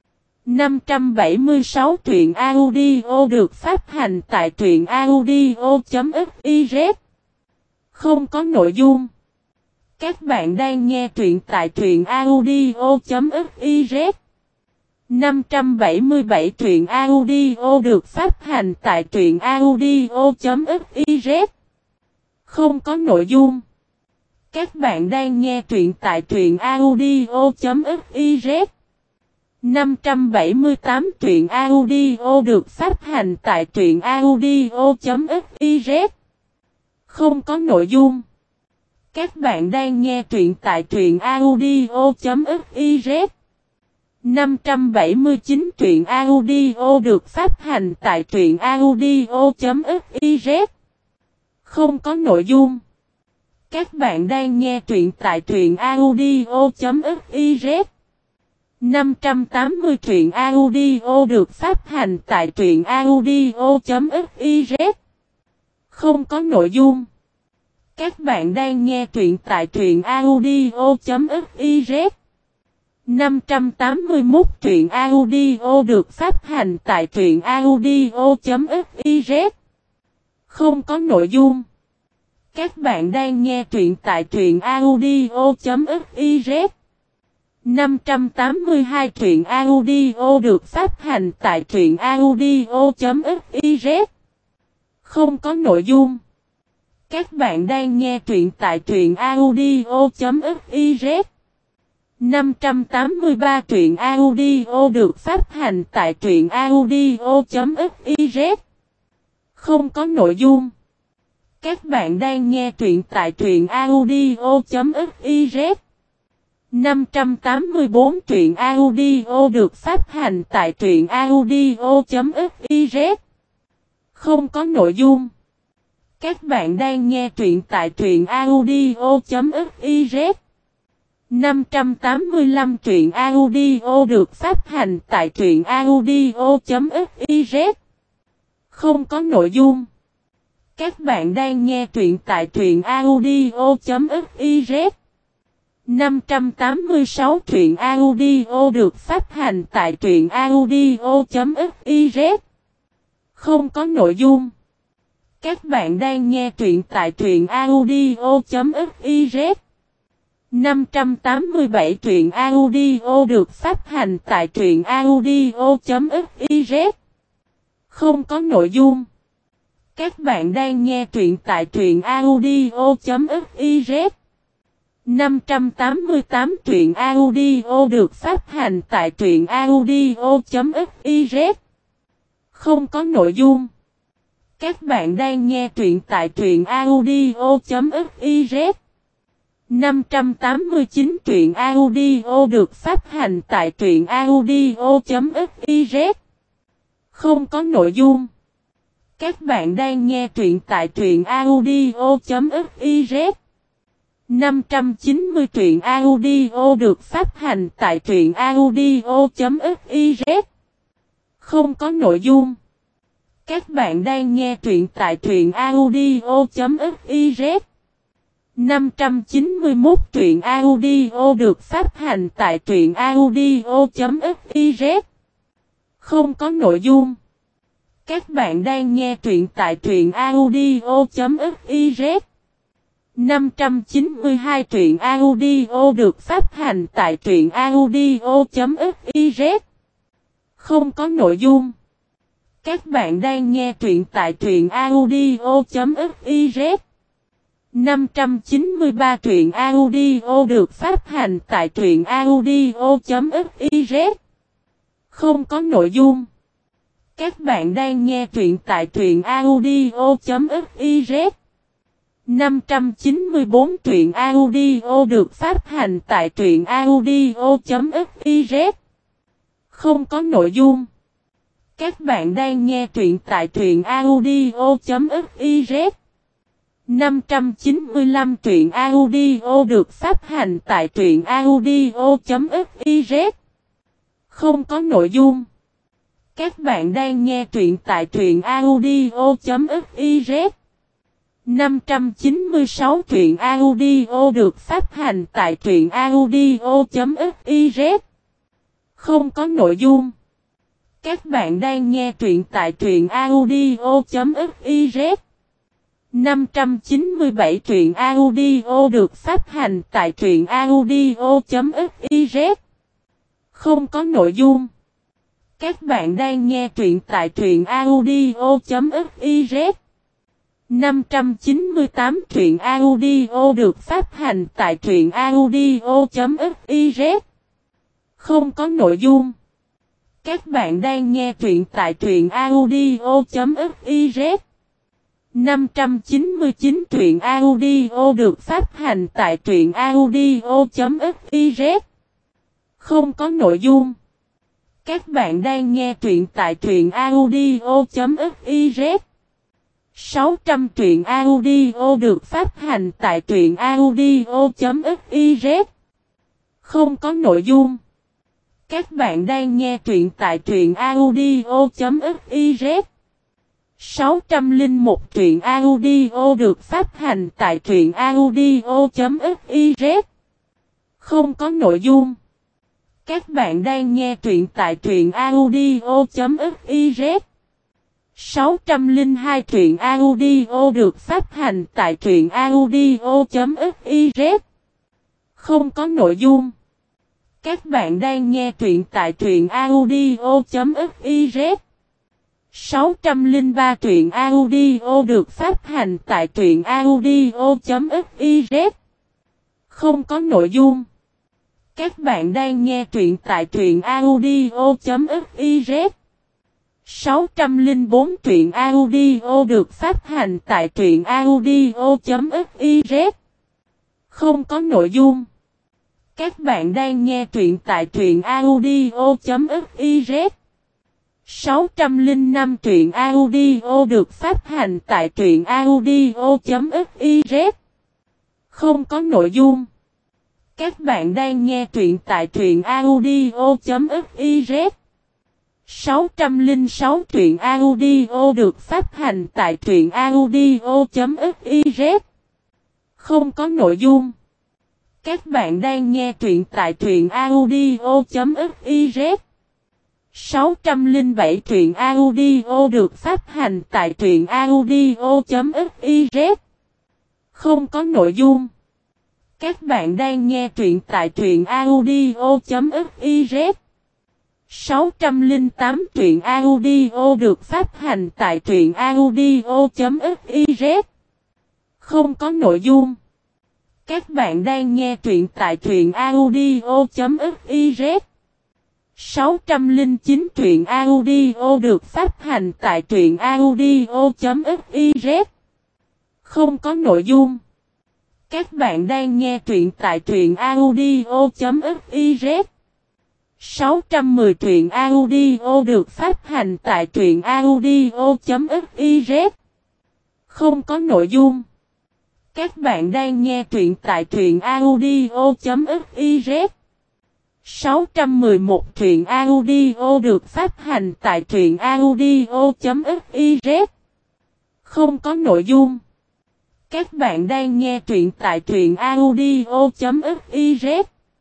Speaker 1: 576 truyện audio được phát hành tại truyện audio.fiz. Không có nội dung. Các bạn đang nghe truyện tại truyện audio.fiz. 577 truyện audio được phát hành tại truyện audio.fiz. Không có nội dung. Các bạn đang nghe truyện tại truyện audio.fiz. 578 truyện audio được phát hành tại truyện audio.fiz. Không có nội dung. Các bạn đang nghe truyện tại truyện audio.fiz. 579 truyện audio được phát hành tại truyện audio.fiz. Không có nội dung. Các bạn đang nghe truyện tại truyện audio.fiz. 580 truyện audio được phát hành tại truyện audio.fiz. Không có nội dung. Các bạn đang nghe truyện tại truyện audio.fiz. 581 truyện audio được phát hành tại truyện audio.fiz. Không có nội dung. Các bạn đang nghe truyện tại truyện audio.fiz. 582 truyện audio được phát hành tại truyện audio.fiz. Không có nội dung. Các bạn đang nghe truyện tại truyện audio.fiz. 583 truyện audio được phát hành tại truyện audio.fiz. Không có nội dung. Các bạn đang nghe truyện tại truyện audio.fiz. 584 truyện audio được phát hành tại truyện audio.fiz. Không có nội dung. Các bạn đang nghe truyện tại truyện audio.fiz. 585 truyện audio được phát hành tại truyện audio.fiz. Không có nội dung. Các bạn đang nghe truyện tại truyện audio.fiz. 586 truyện audio được phát hành tại truyện audio.fiz. Không có nội dung. Các bạn đang nghe truyện tại truyện audio.fiz. 587 truyện audio được phát hành tại truyện audio.fiz. Không có nội dung. Các bạn đang nghe truyện tại truyện audio.fiz. 588 truyện audio được phát hành tại truyện audio.fiz. Không có nội dung. Các bạn đang nghe truyện tại truyện audio.fiz. 589 truyện audio được phát hành tại truyện audio.fiz. Không có nội dung. Các bạn đang nghe truyện tại truyện audio.fiz. 590 truyện audio được phát hành tại truyện audio.fiz. Không có nội dung. Các bạn đang nghe truyện tại truyện audio.fiz. 591 truyện audio được phát hành tại truyện audio.fiz. Không có nội dung. Các bạn đang nghe truyện tại truyện audio.fiz. 592 truyện audio được phát hành tại truyện audio.fiz. Không có nội dung. Các bạn đang nghe truyện tại truyện audio.fiz. 593 truyện audio được phát hành tại truyện audio.fiz. Không có nội dung. Các bạn đang nghe truyện tại truyện audio.fiz. 594 truyện audio được phát hành tại truyện audio.fiz. Không có nội dung. Các bạn đang nghe truyện tại truyện audio.fiz. 595 truyện audio được phát hành tại truyện audio.fiz. Không có nội dung. Các bạn đang nghe truyện tại truyện audio.fiz. 596 truyện audio được phát hành tại truyện audio.fiz. Không có nội dung. Các bạn đang nghe truyện tại truyện audio.fiz. 597 truyện audio được phát hành tại truyện audio.fiz. Không có nội dung. Các bạn đang nghe truyện tại truyện audio.fiz. 598 truyện audio được phát hành tại truyện audio.fiz. Không có nội dung. Các bạn đang nghe truyện tại truyện audio.fiz. 599 truyện audio được phát hành tại truyện audio.fiz. Không có nội dung. Các bạn đang nghe truyện tại truyện audio.fiz. 600 truyện audio được phát hành tại truyện audio.fiz. Không có nội dung. Các bạn đang nghe truyện tại truyện audio.fiz. 601 truyện audio được phát hành tại truyện audio.fiz. Không có nội dung. Các bạn đang nghe truyện tại truyện audio.fiz. 602 truyện audio được phát hành tại truyện audio.fiz. Không có nội dung. Các bạn đang nghe truyện tại truyện audio.fiz. 603 truyện audio được phát hành tại truyện audio.fiz. Không có nội dung. Các bạn đang nghe truyện tại truyện audio.fiz. 604 truyện audio được phát hành tại truyện audio.fiz. Không có nội dung. Các bạn đang nghe truyện tại truyện audio.fiz. 605 truyện audio được phát hành tại truyện audio.fiz. Không có nội dung. Các bạn đang nghe truyện tại truyện audio.fiz. 606 truyện audio được phát hành tại truyện audio.fiz. Không có nội dung. Các bạn đang nghe truyện tại truyện audio.fiz. 607 truyện audio được phát hành tại truyện audio.fiz. Không có nội dung. Các bạn đang nghe truyện tại truyện audio.fiz. 608 truyện audio được phát hành tại truyện audio.fiz. Không có nội dung. Các bạn đang nghe truyện tại truyện audio.fiz. 609 truyện audio được phát hành tại truyện audio.fiz. Không có nội dung. Các bạn đang nghe truyện tại truyện audio.fiz. 610 truyện audio được phát hành tại truyện audio.fiz. Không có nội dung. Các bạn đang nghe truyện tại truyện audio.fiz. 611 truyện audio được phát hành tại truyện audio.fiz. Không có nội dung. Các bạn đang nghe truyện tại truyện audio.fiz.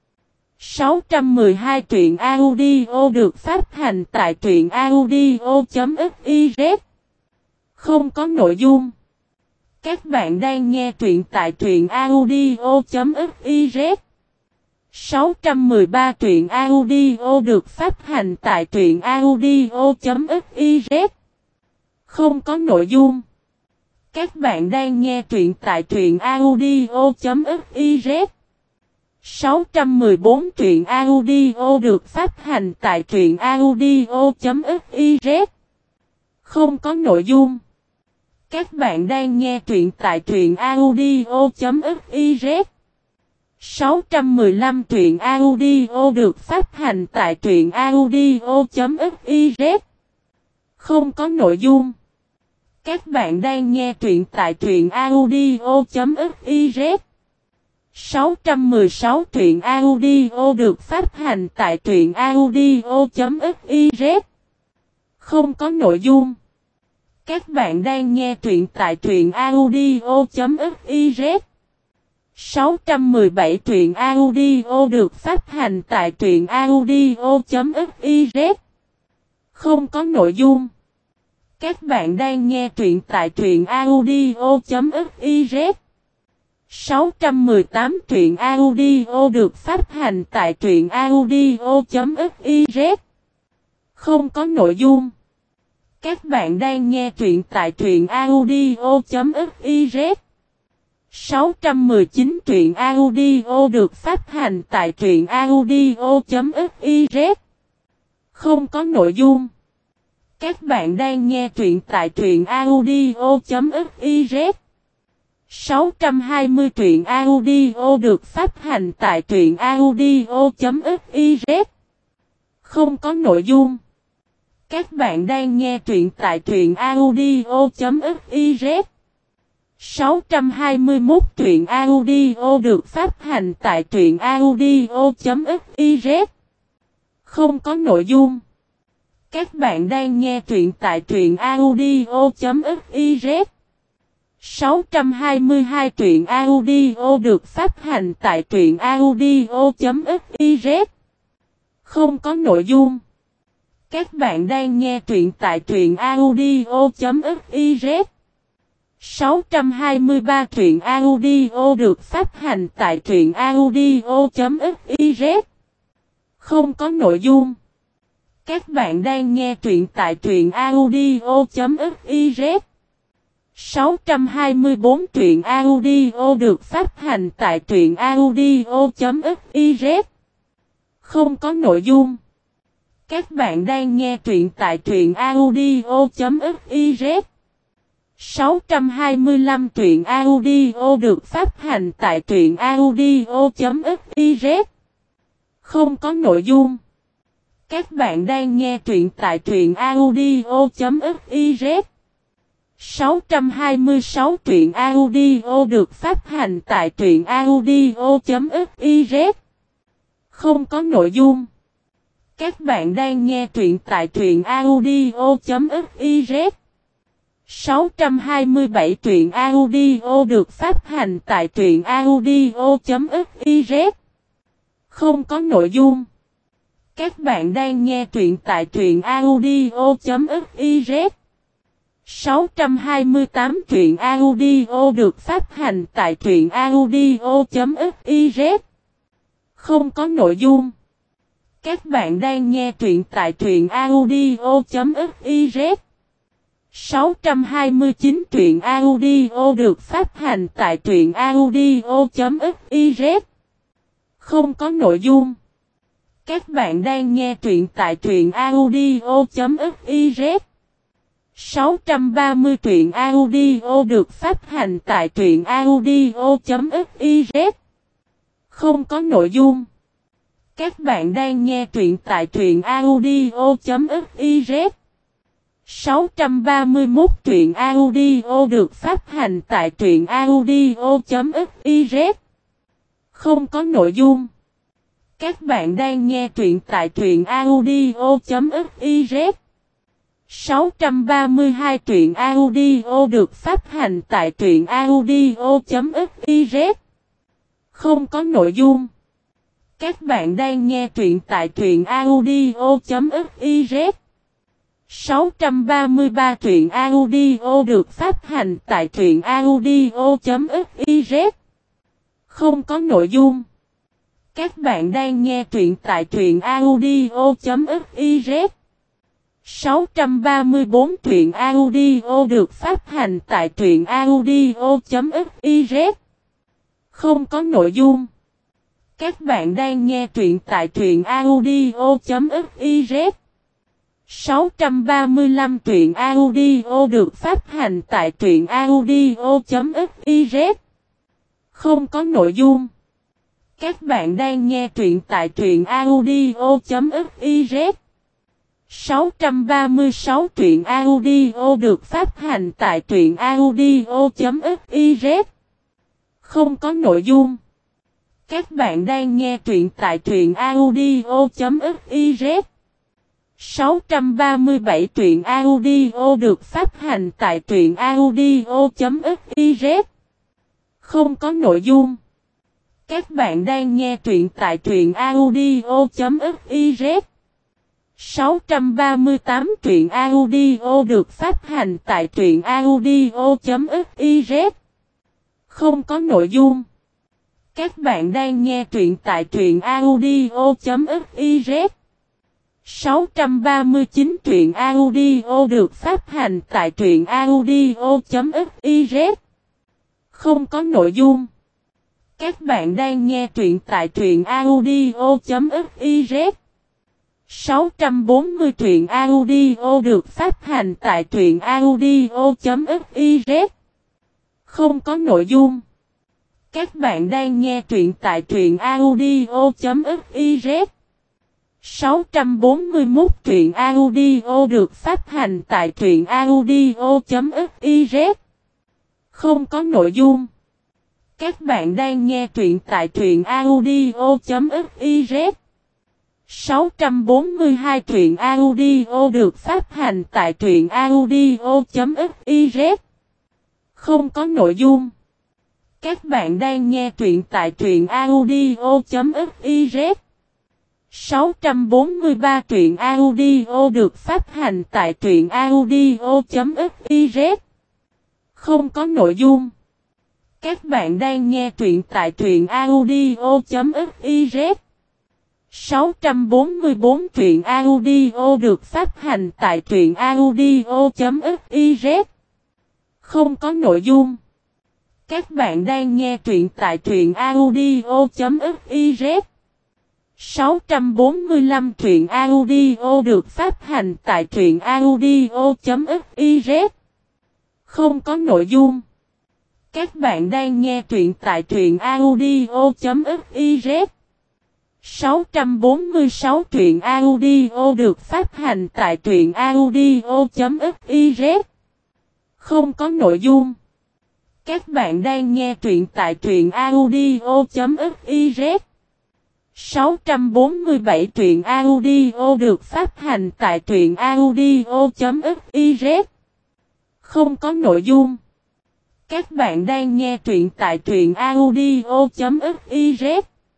Speaker 1: 612 truyện audio được phát hành tại truyện audio.fiz. Không có nội dung. Các bạn đang nghe truyện tại truyện audio.fiz. 613 truyện audio được phát hành tại truyện audio.fiz. Không có nội dung. Các bạn đang nghe truyện tại truyện audio.fiz. 614 truyện audio được phát hành tại truyện audio.fiz. Không có nội dung. Các bạn đang nghe truyện tại truyện audio.fiz. 615 truyện audio được phát hành tại truyện audio.fiz. Không có nội dung. Các bạn đang nghe truyện tại truyện audio.fiz. 616 truyện audio được phát hành tại truyện audio.fiz. Không có nội dung. Các bạn đang nghe truyện tại truyện audio.fiz. 617 truyện audio được phát hành tại truyện audio.fiz. Không có nội dung. Các bạn đang nghe truyện tại truyện audio.fiz. 618 truyện audio được phát hành tại truyện audio.fiz. Không có nội dung. Các bạn đang nghe truyện tại truyện audio.fiz. 619 truyện audio được phát hành tại truyện audio.fiz. Không có nội dung. Các bạn đang nghe truyện tại truyện audio.fiz. 620 truyện audio được phát hành tại truyện audio.fiz. Không có nội dung. Các bạn đang nghe truyện tại truyện audio.fiz. 621 truyện audio được phát hành tại truyện audio.fiz. Không có nội dung. Các bạn đang nghe truyện tại truyện audio.fiz. 622 truyện audio được phát hành tại truyện audio.fiz. Không có nội dung. Các bạn đang nghe truyện tại truyện audio.fiz. 623 truyện audio được phát hành tại truyện audio.fiz. Không có nội dung. Các bạn đang nghe truyện tại truyện audio.fiz 624 truyện audio được phát hành tại truyện audio.fiz Không có nội dung. Các bạn đang nghe truyện tại truyện audio.fiz 625 truyện audio được phát hành tại truyện audio.fiz Không có nội dung. Các bạn đang nghe truyện tại truyện audio.fiz 626 truyện audio được phát hành tại truyện audio.fiz Không có nội dung. Các bạn đang nghe truyện tại truyện audio.fiz 627 truyện audio được phát hành tại truyện audio.fiz Không có nội dung. Các bạn đang nghe truyện tại truyện audio.fiz 628 truyện audio được phát hành tại truyện audio.fiz Không có nội dung. Các bạn đang nghe truyện tại truyện audio.fiz 629 truyện audio được phát hành tại truyện audio.fiz Không có nội dung. Các bạn đang nghe truyện tại truyện audio.fiz 630 truyện audio được phát hành tại truyện audio.fiz Không có nội dung. Các bạn đang nghe truyện tại truyện audio.fiz 631 truyện audio được phát hành tại truyện audio.fiz Không có nội dung. Các bạn đang nghe truyện tại truyện audio.fiz 632 truyện audio được phát hành tại truyện audio.fiz Không có nội dung. Các bạn đang nghe truyện tại truyện audio.fiz 633 truyện audio được phát hành tại truyện audio.fiz Không có nội dung. Các bạn đang nghe truyện tại truyện audio.fiz 634 truyện audio được phát hành tại truyện audio.fiz Không có nội dung. Các bạn đang nghe truyện tại truyện audio.fiz 635 truyện audio được phát hành tại truyện audio.fiz Không có nội dung. Các bạn đang nghe truyện tại truyện audio.fiz 636 truyện audio được phát hành tại truyện audio.fiz Không có nội dung. Các bạn đang nghe truyện tại truyện audio.fiz 637 truyện audio được phát hành tại truyện audio.fiz Không có nội dung. Các bạn đang nghe truyện tại truyện audio.fiz 638 truyện audio được phát hành tại truyện audio.fiz Không có nội dung. Các bạn đang nghe truyện tại truyện audio.fiz 639 truyện audio được phát hành tại truyện audio.fiz Không có nội dung. Các bạn đang nghe truyện tại truyện audio.fiz 640 truyện audio được phát hành tại truyện audio.fiz Không có nội dung. Các bạn đang nghe truyện tại truyện audio.fiz 641 truyện audio được phát hành tại truyện audio.fiz Không có nội dung. Các bạn đang nghe truyện tại truyện audio.fiz 642 truyện audio được phát hành tại truyện audio.fiz Không có nội dung. Các bạn đang nghe truyện tại truyện audio.fiz 643 truyện audio được phát hành tại truyện audio.fiz Không có nội dung. Các bạn đang nghe truyện tại truyện audio.fiz 644 truyện audio được phát hành tại truyện audio.fiz. Không có nội dung. Các bạn đang nghe truyện tại truyện audio.fiz. 645 truyện audio được phát hành tại truyện audio.fiz. Không có nội dung. Các bạn đang nghe truyện tại truyện audio.fiz. 646 truyện audio được phát hành tại truyện audio.fiz. Không có nội dung. Các bạn đang nghe truyện tại truyện audio.fiz. 647 truyện audio được phát hành tại truyện audio.fiz. Không có nội dung. Các bạn đang nghe truyện tại truyện audio.fiz.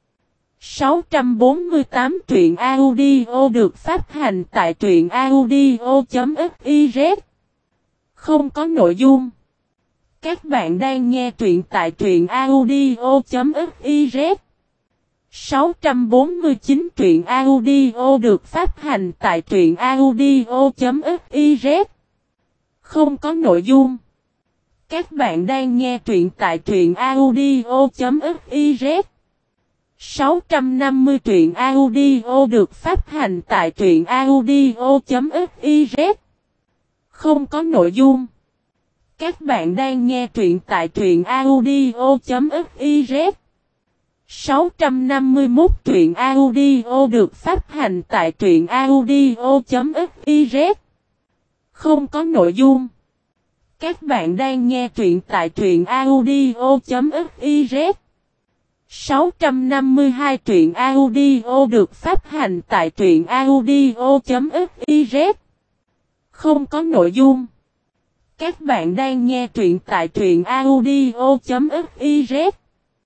Speaker 1: 648 truyện audio được phát hành tại truyện audio.fiz. Không có nội dung. Các bạn đang nghe truyện tại truyện audio.fiz. 649 truyện audio được phát hành tại truyện audio.fiz. Không có nội dung. Các bạn đang nghe truyện tại truyện audio.fiz. 650 truyện audio được phát hành tại truyện audio.fiz. Không có nội dung. Các bạn đang nghe truyện tại truyện audio.fiz. 651 truyện audio được phát hành tại truyện audio.fiz. Không có nội dung. Các bạn đang nghe truyện tại truyện audio.fiz. 652 truyện audio được phát hành tại truyện audio.fiz. Không có nội dung. Các bạn đang nghe truyện tại truyện audio.fiz.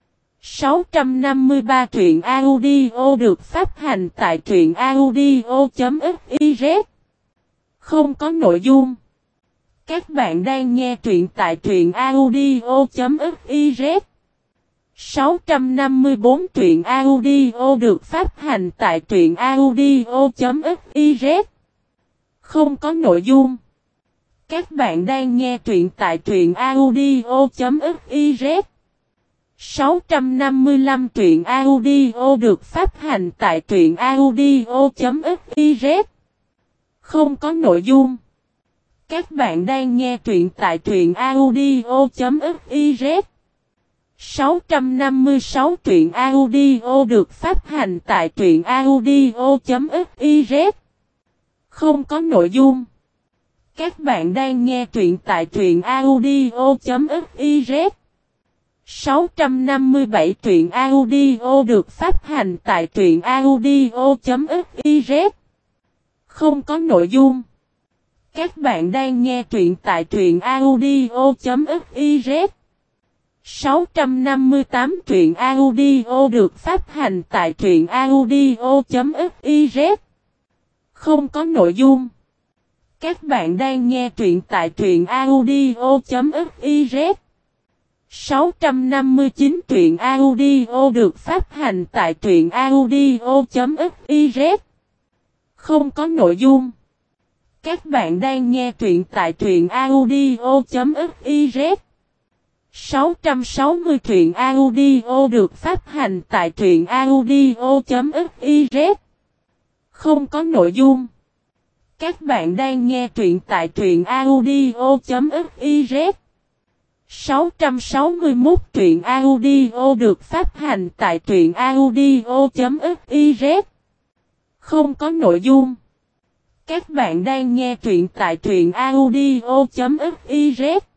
Speaker 1: 653 truyện audio được phát hành tại truyện audio.fiz. Không có nội dung. Các bạn đang nghe truyện tại truyện audio.fiz. 654 truyện audio được phát hành tại truyện audio.fiz. Không có nội dung. Các bạn đang nghe truyện tại truyện audio.fiz. 655 truyện audio được phát hành tại truyện audio.fiz. Không có nội dung. Các bạn đang nghe truyện tại truyện audio.fiz. 656 truyện audio được phát hành tại truyện audio.fiz. Không có nội dung. Các bạn đang nghe truyện tại truyện audio.fiz. 657 truyện audio được phát hành tại truyện audio.fiz. Không có nội dung. Các bạn đang nghe truyện tại truyện audio.fiz. 658 truyện audio được phát hành tại truyện audio.fiz. Không có nội dung. Các bạn đang nghe truyện tại truyện audio.fiz. 659 truyện audio được phát hành tại truyện audio.fiz. Không có nội dung. Các bạn đang nghe truyện tại truyện audio.fiz. 660 truyện audio được phát hành tại truyện audio.fiz. Không có nội dung. Các bạn đang nghe truyện tại truyện audio.fiz. 661 truyện audio được phát hành tại truyện audio.fiz. Không có nội dung. Các bạn đang nghe truyện tại truyện audio.fiz.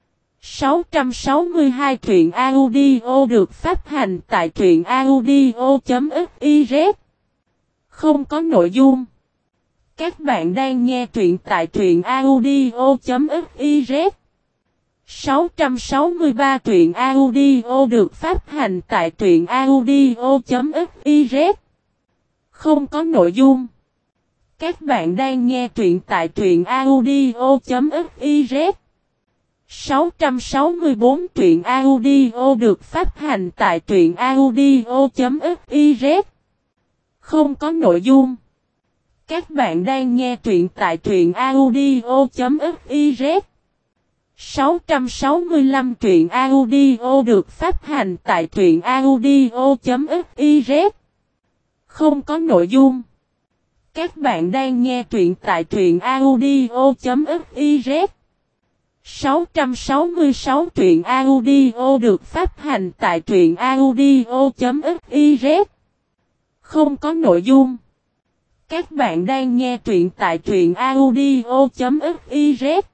Speaker 1: 662 truyện audio được phát hành tại truyện audio.fiz. Không có nội dung. Các bạn đang nghe truyện tại truyện audio.fiz. 663 truyện audio được phát hành tại truyện audio.fiz. Không có nội dung. Các bạn đang nghe truyện tại truyện audio.fiz. 664 truyện audio được phát hành tại truyện audio.fiz. Không có nội dung. Các bạn đang nghe truyện tại truyện audio.fiz 665 truyện audio được phát hành tại truyện audio.fiz Không có nội dung. Các bạn đang nghe truyện tại truyện audio.fiz 666 truyện audio được phát hành tại truyện audio.fiz Không có nội dung. Các bạn đang nghe truyện tại truyện audio.fiz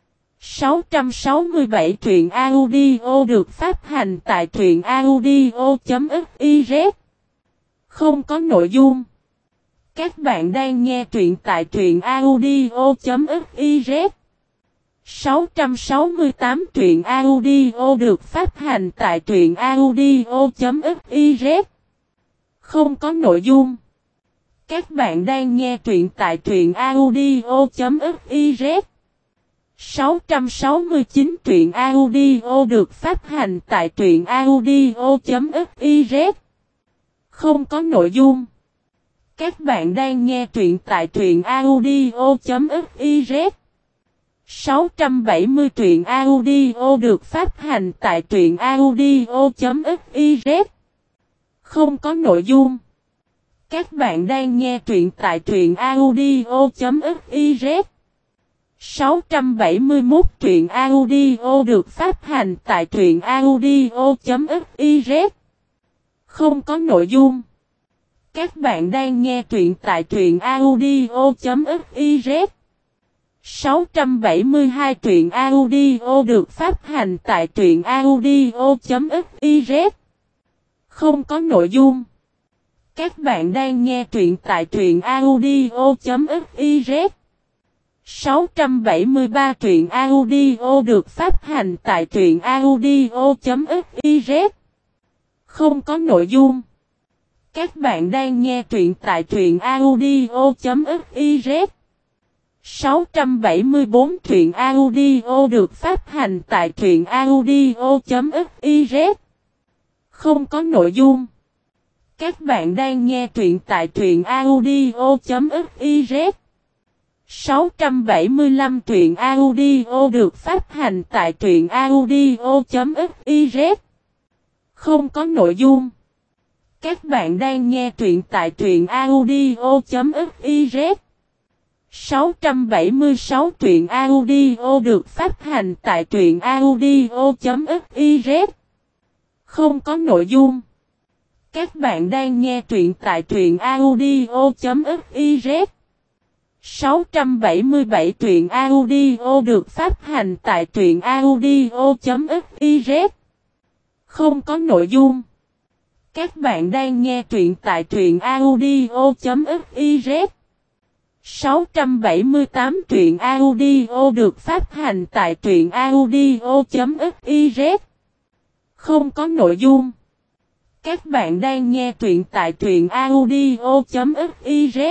Speaker 1: 667 truyện audio được phát hành tại truyện audio.fiz Không có nội dung. Các bạn đang nghe truyện tại truyện audio.fiz 668 truyện audio được phát hành tại truyện audio.fiz Không có nội dung. Các bạn đang nghe truyện tại truyện audio.fiz 669 truyện audio được phát hành tại truyện audio.fiz Không có nội dung. Các bạn đang nghe truyện tại truyện audio.fiz 670 truyện audio được phát hành tại truyện audio.fiz Không có nội dung. Các bạn đang nghe truyện tại truyện audio.fiz 671 truyện audio được phát hành tại truyện audio.fiz Không có nội dung. Các bạn đang nghe truyện tại truyện audio.fiz 672 truyện audio được phát hành tại truyện audio.fiz Không có nội dung. Các bạn đang nghe truyện tại truyện audio.fiz 673 truyện audio được phát hành tại truyện audio.fiz Không có nội dung. Các bạn đang nghe truyện tại truyện audio.fiz 674 truyện audio được phát hành tại truyện audio.fiz Không có nội dung. Các bạn đang nghe truyện tại truyện audio.fiz 675 truyện audio được phát hành tại truyện audio.fiz Không có nội dung. Các bạn đang nghe truyện tại truyện audio.fiz 676 truyện audio được phát hành tại truyện audio.fiz Không có nội dung. Các bạn đang nghe truyện tại truyện audio.fiz 677 truyện audio được phát hành tại truyện audio.fiz Không có nội dung. Các bạn đang nghe truyện tại truyện audio.fiz 678 truyện audio được phát hành tại truyện audio.fiz Không có nội dung. Các bạn đang nghe truyện tại truyện audio.fiz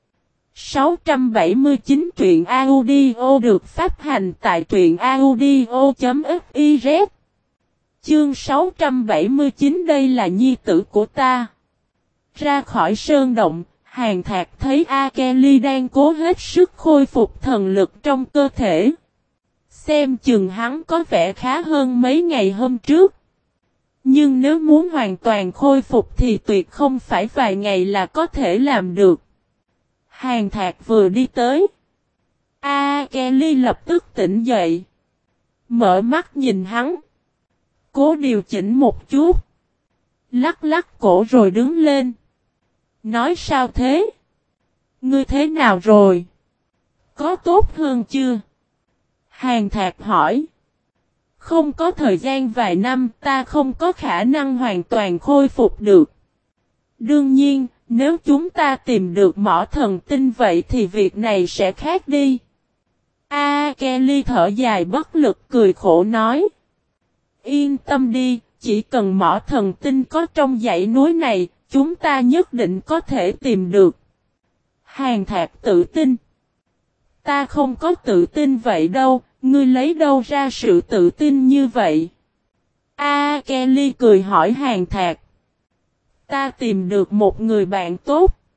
Speaker 1: 679 truyện audio được phát hành tại truyện audio.fiz Chương 679 đây là nhi tử của ta. Ra khỏi sơn động, Hàn Thạc thấy A Kelly đang cố hết sức khôi phục thần lực trong cơ thể. Xem chừng hắn có vẻ khá hơn mấy ngày hôm trước. Nhưng nếu muốn hoàn toàn khôi phục thì tuyệt không phải vài ngày là có thể làm được. Hàn Thạc vừa đi tới. A Kelly lập tức tỉnh dậy. Mở mắt nhìn hắn. Cố điều chỉnh một chút. Lắc lắc cổ rồi đứng lên. Nói sao thế? Ngươi thế nào rồi? Có tốt hơn chưa? Hàn Thạc hỏi. Không có thời gian vài năm ta không có khả năng hoàn toàn khôi phục được. Đương nhiên, nếu chúng ta tìm được mỏ thần tinh vậy thì việc này sẽ khác đi. Kelly thở dài bất lực cười khổ nói. Yên tâm đi, chỉ cần mỏ thần tinh có trong dãy núi này, chúng ta nhất định có thể tìm được. Hàn Thạc tự tin. Ta không có tự tin vậy đâu, ngươi lấy đâu ra sự tự tin như vậy? Kelly cười hỏi Hàn Thạc. Ta tìm được một người bạn tốt.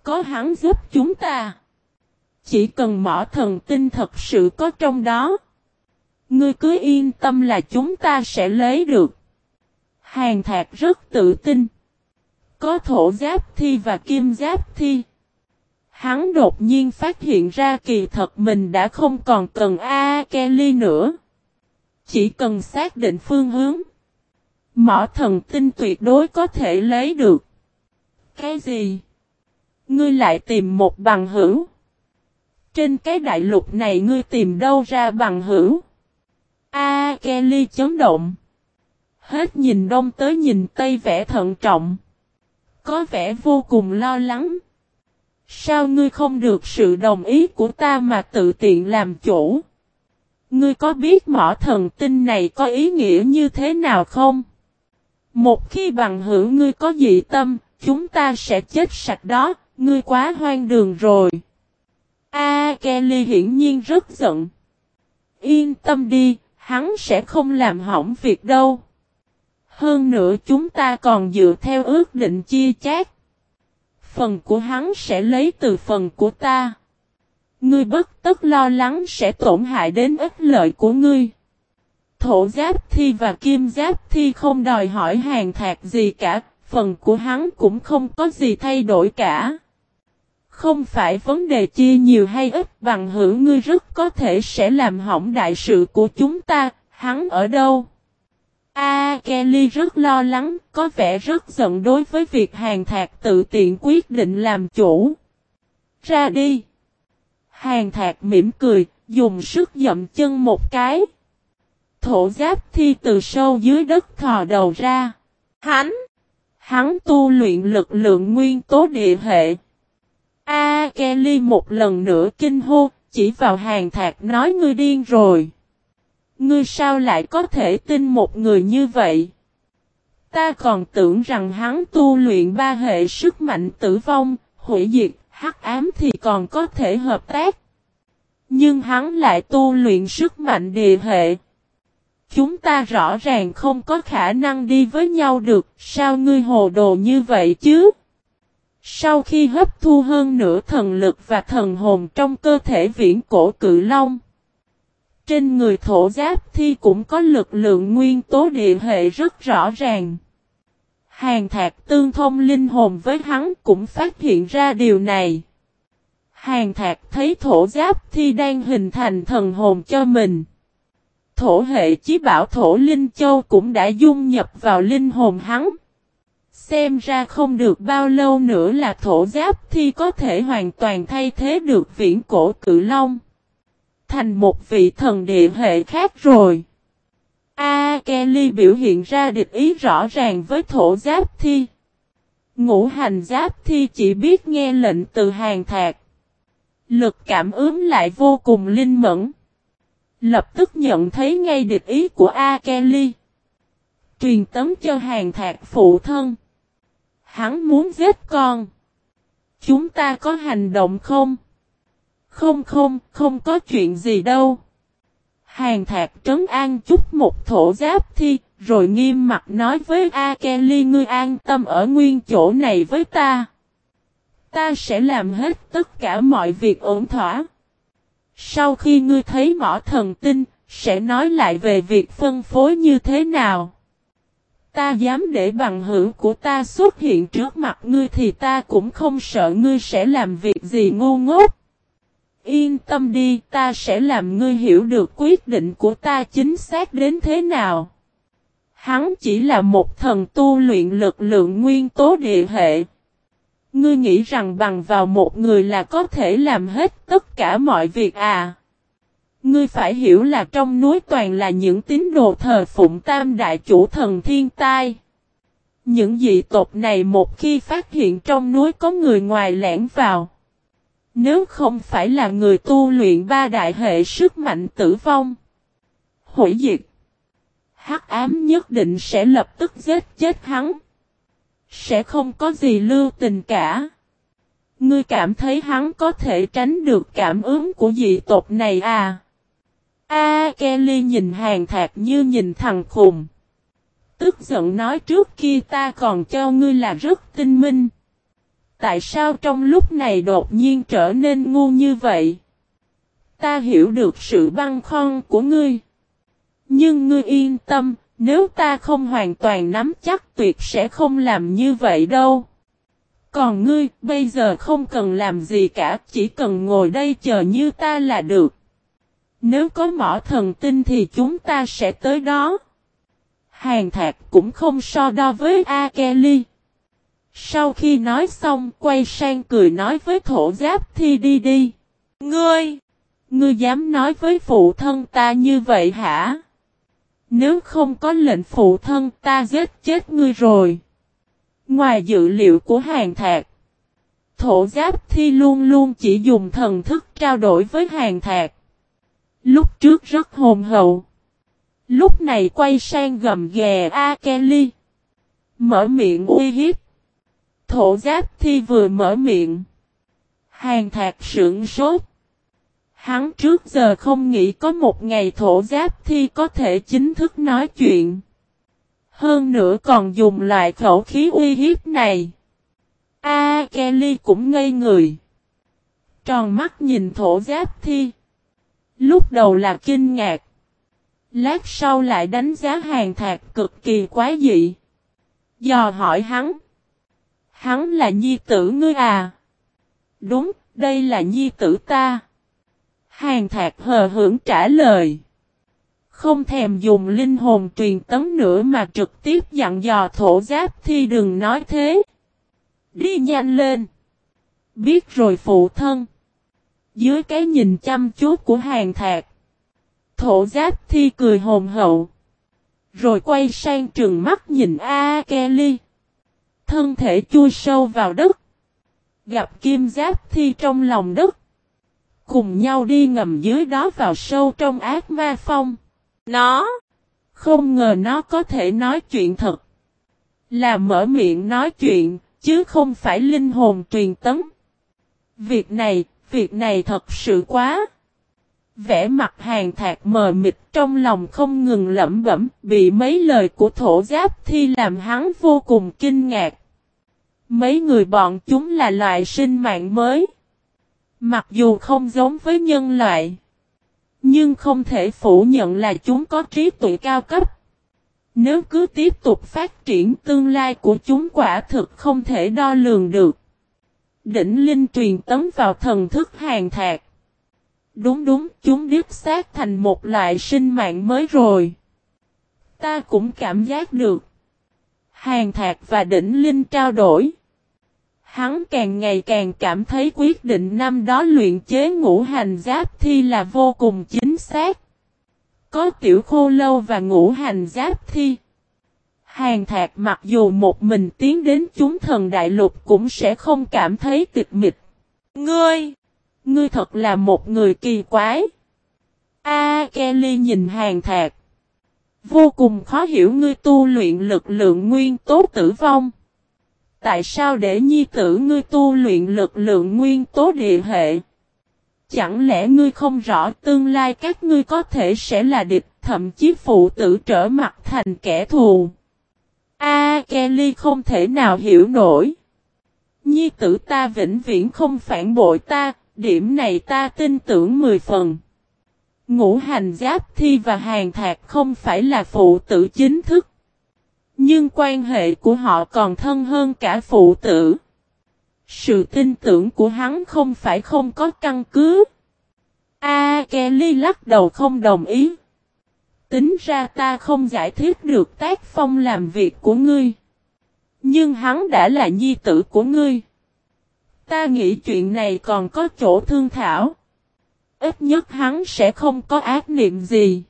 Speaker 1: Có hắn giúp chúng ta. Chỉ cần mỏ thần tinh thật sự có trong đó. Ngươi cứ yên tâm là chúng ta sẽ lấy được. Hàn Thạc rất tự tin. Có thổ giáp thi và kim giáp thi. Hắn đột nhiên phát hiện ra kỳ thật mình đã không còn cần Kelly nữa. Chỉ cần xác định phương hướng. Mỏ thần tinh tuyệt đối có thể lấy được. Cái gì? Ngươi lại tìm một bằng hữu. Trên cái đại lục này ngươi tìm đâu ra bằng hữu? Kelly chấn động. Hết nhìn đông tới nhìn tây vẻ thận trọng. Có vẻ vô cùng lo lắng. Sao ngươi không được sự đồng ý của ta mà tự tiện làm chủ? Ngươi có biết mỏ thần tinh này có ý nghĩa như thế nào không? Một khi bằng hữu ngươi có dị tâm, chúng ta sẽ chết sạch đó, ngươi quá hoang đường rồi. Kelly hiển nhiên rất giận. Yên tâm đi, hắn sẽ không làm hỏng việc đâu. Hơn nữa chúng ta còn dựa theo ước định chia chác. Phần của hắn sẽ lấy từ phần của ta. Ngươi bất tất lo lắng sẽ tổn hại đến ích lợi của ngươi. Thổ giáp thi và kim giáp thi không đòi hỏi Hàn Thạc gì cả, phần của hắn cũng không có gì thay đổi cả. Không phải vấn đề chia nhiều hay ít, bằng hữu ngươi rất có thể sẽ làm hỏng đại sự của chúng ta, hắn ở đâu? Kelly rất lo lắng, có vẻ rất giận đối với việc Hàn Thạc tự tiện quyết định làm chủ. Ra đi! Hàn Thạc mỉm cười, dùng sức dậm chân một cái. Thổ giáp thi từ sâu dưới đất thò đầu ra. Hắn tu luyện lực lượng nguyên tố địa hệ. Kelly một lần nữa kinh hô, chỉ vào Hàn Thạc nói ngươi điên rồi. Ngươi sao lại có thể tin một người như vậy? Ta còn tưởng rằng hắn tu luyện ba hệ sức mạnh tử vong, hủy diệt, hắc ám thì còn có thể hợp tác. Nhưng hắn lại tu luyện sức mạnh địa hệ. Chúng ta rõ ràng không có khả năng đi với nhau được, sao ngươi hồ đồ như vậy chứ? Sau khi hấp thu hơn nửa thần lực và thần hồn trong cơ thể viễn cổ cự long, trên người thổ giáp thi cũng có lực lượng nguyên tố địa hệ rất rõ ràng. Hàn Thạc tương thông linh hồn với hắn cũng phát hiện ra điều này. Hàn Thạc thấy thổ giáp thi đang hình thành thần hồn cho mình. Thổ hệ chí bảo thổ linh châu cũng đã dung nhập vào linh hồn hắn. Xem ra không được bao lâu nữa là thổ giáp thi có thể hoàn toàn thay thế được viễn cổ cự long. Thành một vị thần địa hệ khác rồi. Kelly biểu hiện ra địch ý rõ ràng với thổ giáp thi. Ngũ hành giáp thi chỉ biết nghe lệnh từ Hàn Thạc. Lực cảm ứng lại vô cùng linh mẫn. Lập tức nhận thấy ngay địch ý của Kelly. Truyền tống cho Hàn Thạc phụ thân. Hắn muốn giết con. Chúng ta có hành động không? Không có chuyện gì đâu. Hàn Thạc trấn an chút một thổ giáp thi, rồi nghiêm mặt nói với Kelly ngươi an tâm ở nguyên chỗ này với ta. Ta sẽ làm hết tất cả mọi việc ổn thỏa. Sau khi ngươi thấy mỏ thần tinh, sẽ nói lại về việc phân phối như thế nào. Ta dám để bằng hữu của ta xuất hiện trước mặt ngươi thì ta cũng không sợ ngươi sẽ làm việc gì ngu ngốc. Yên tâm đi, ta sẽ làm ngươi hiểu được quyết định của ta chính xác đến thế nào. Hắn chỉ là một thần tu luyện lực lượng nguyên tố địa hệ. Ngươi nghĩ rằng bằng vào một người là có thể làm hết tất cả mọi việc à? Ngươi phải hiểu là trong núi toàn là những tín đồ thờ phụng tam đại chủ thần thiên tai. Những dị tộc này một khi phát hiện trong núi có người ngoài lẻn vào. Nếu không phải là người tu luyện ba đại hệ sức mạnh tử vong, hủy diệt, hắc ám nhất định sẽ lập tức giết chết hắn. Sẽ không có gì lưu tình cả. Ngươi cảm thấy hắn có thể tránh được cảm ứng của dị tộc này à? Kelly nhìn Hàn Thạc như nhìn thằng khùng. Tức giận nói trước kia ta còn cho ngươi là rất tinh minh. tại sao trong lúc này đột nhiên trở nên ngu như vậy? Ta hiểu được sự băn khoăn của ngươi. Nhưng ngươi yên tâm, nếu ta không hoàn toàn nắm chắc tuyệt sẽ không làm như vậy đâu. Còn ngươi, bây giờ không cần làm gì cả, chỉ cần ngồi đây chờ như ta là được. Nếu có mỏ thần tinh thì chúng ta sẽ tới đó. Hàn Thạc cũng không so đo với A Kelly. Sau khi nói xong, quay sang cười nói với Thổ Giáp Thi đi đi. Ngươi dám nói với phụ thân ta như vậy hả? Nếu không có lệnh phụ thân ta giết chết ngươi rồi. Ngoài dự liệu của Hàn Thạc, Thổ Giáp Thi luôn luôn chỉ dùng thần thức trao đổi với Hàn Thạc. Lúc trước rất hồn hậu. Lúc này quay sang gầm ghè A Kelly. Mở miệng uy hiếp. Thổ Giáp Thi vừa mở miệng. Hàn Thạc sững sốt. Hắn trước giờ không nghĩ có một ngày Thổ Giáp Thi có thể chính thức nói chuyện. Hơn nữa còn dùng loại khẩu khí uy hiếp này. A Kelly cũng ngây người. Tròn mắt nhìn Thổ Giáp Thi. Lúc đầu là kinh ngạc. Lát sau lại đánh giá Hàn Thạc cực kỳ quái dị. Dò hỏi hắn. Hắn là nhi tử ngươi à? Đúng, đây là nhi tử ta. Hàn Thạc hờ hững trả lời. Không thèm dùng linh hồn truyền tấn nữa mà trực tiếp dặn dò Thổ Giáp Thi đừng nói thế. Đi nhanh lên. Biết rồi phụ thân. Dưới cái nhìn chăm chú của Hàn Thạc, Thổ Giáp Thi cười hồn hậu. Rồi quay sang trừng mắt nhìn A Kelly. Thân thể chui sâu vào đất. Gặp Kim Giáp Thi trong lòng đất. Cùng nhau đi ngầm dưới đó vào sâu trong ác ma phong. Nó không ngờ nó có thể nói chuyện thật. Là mở miệng nói chuyện, chứ không phải linh hồn truyền tấn. Việc này thật sự quá. Vẻ mặt Hàn Thạc mờ mịt trong lòng không ngừng lẩm bẩm, bị mấy lời của Thổ Giáp Thi làm hắn vô cùng kinh ngạc. Mấy người bọn chúng là loại sinh mạng mới. Mặc dù không giống với nhân loại, nhưng không thể phủ nhận là chúng có trí tuệ cao cấp. Nếu cứ tiếp tục phát triển tương lai của chúng quả thực không thể đo lường được. Đỉnh linh truyền tấn vào thần thức Hàn Thạc. Đúng, chúng điếp xác thành một loại sinh mạng mới rồi. Ta cũng cảm giác được. Hàn Thạc và đỉnh linh trao đổi. Hắn càng ngày càng cảm thấy quyết định năm đó luyện chế ngũ hành giáp thi là vô cùng chính xác. Có tiểu khô lâu và ngũ hành giáp thi. Hàn Thạc mặc dù một mình tiến đến chúng thần đại lục cũng sẽ không cảm thấy tịch mịch. Ngươi thật là một người kỳ quái. Kelly nhìn Hàn Thạc. Vô cùng khó hiểu ngươi tu luyện lực lượng nguyên tố tử vong. Tại sao để nhi tử ngươi tu luyện lực lượng nguyên tố địa hệ? Chẳng lẽ ngươi không rõ tương lai các ngươi có thể sẽ là địch, thậm chí phụ tử trở mặt thành kẻ thù? Kelly không thể nào hiểu nổi. Nhi tử ta vĩnh viễn không phản bội ta, điểm này ta tin tưởng 10 phần. Ngũ hành giáp thi và Hàn Thạc không phải là phụ tử chính thức. Nhưng quan hệ của họ còn thân hơn cả phụ tử. Sự tin tưởng của hắn không phải không có căn cứ. Kelly lắc đầu không đồng ý. Tính ra ta không giải thích được tác phong làm việc của ngươi. Nhưng hắn đã là nhi tử của ngươi. Ta nghĩ chuyện này còn có chỗ thương thảo. Ít nhất hắn sẽ không có ác niệm gì.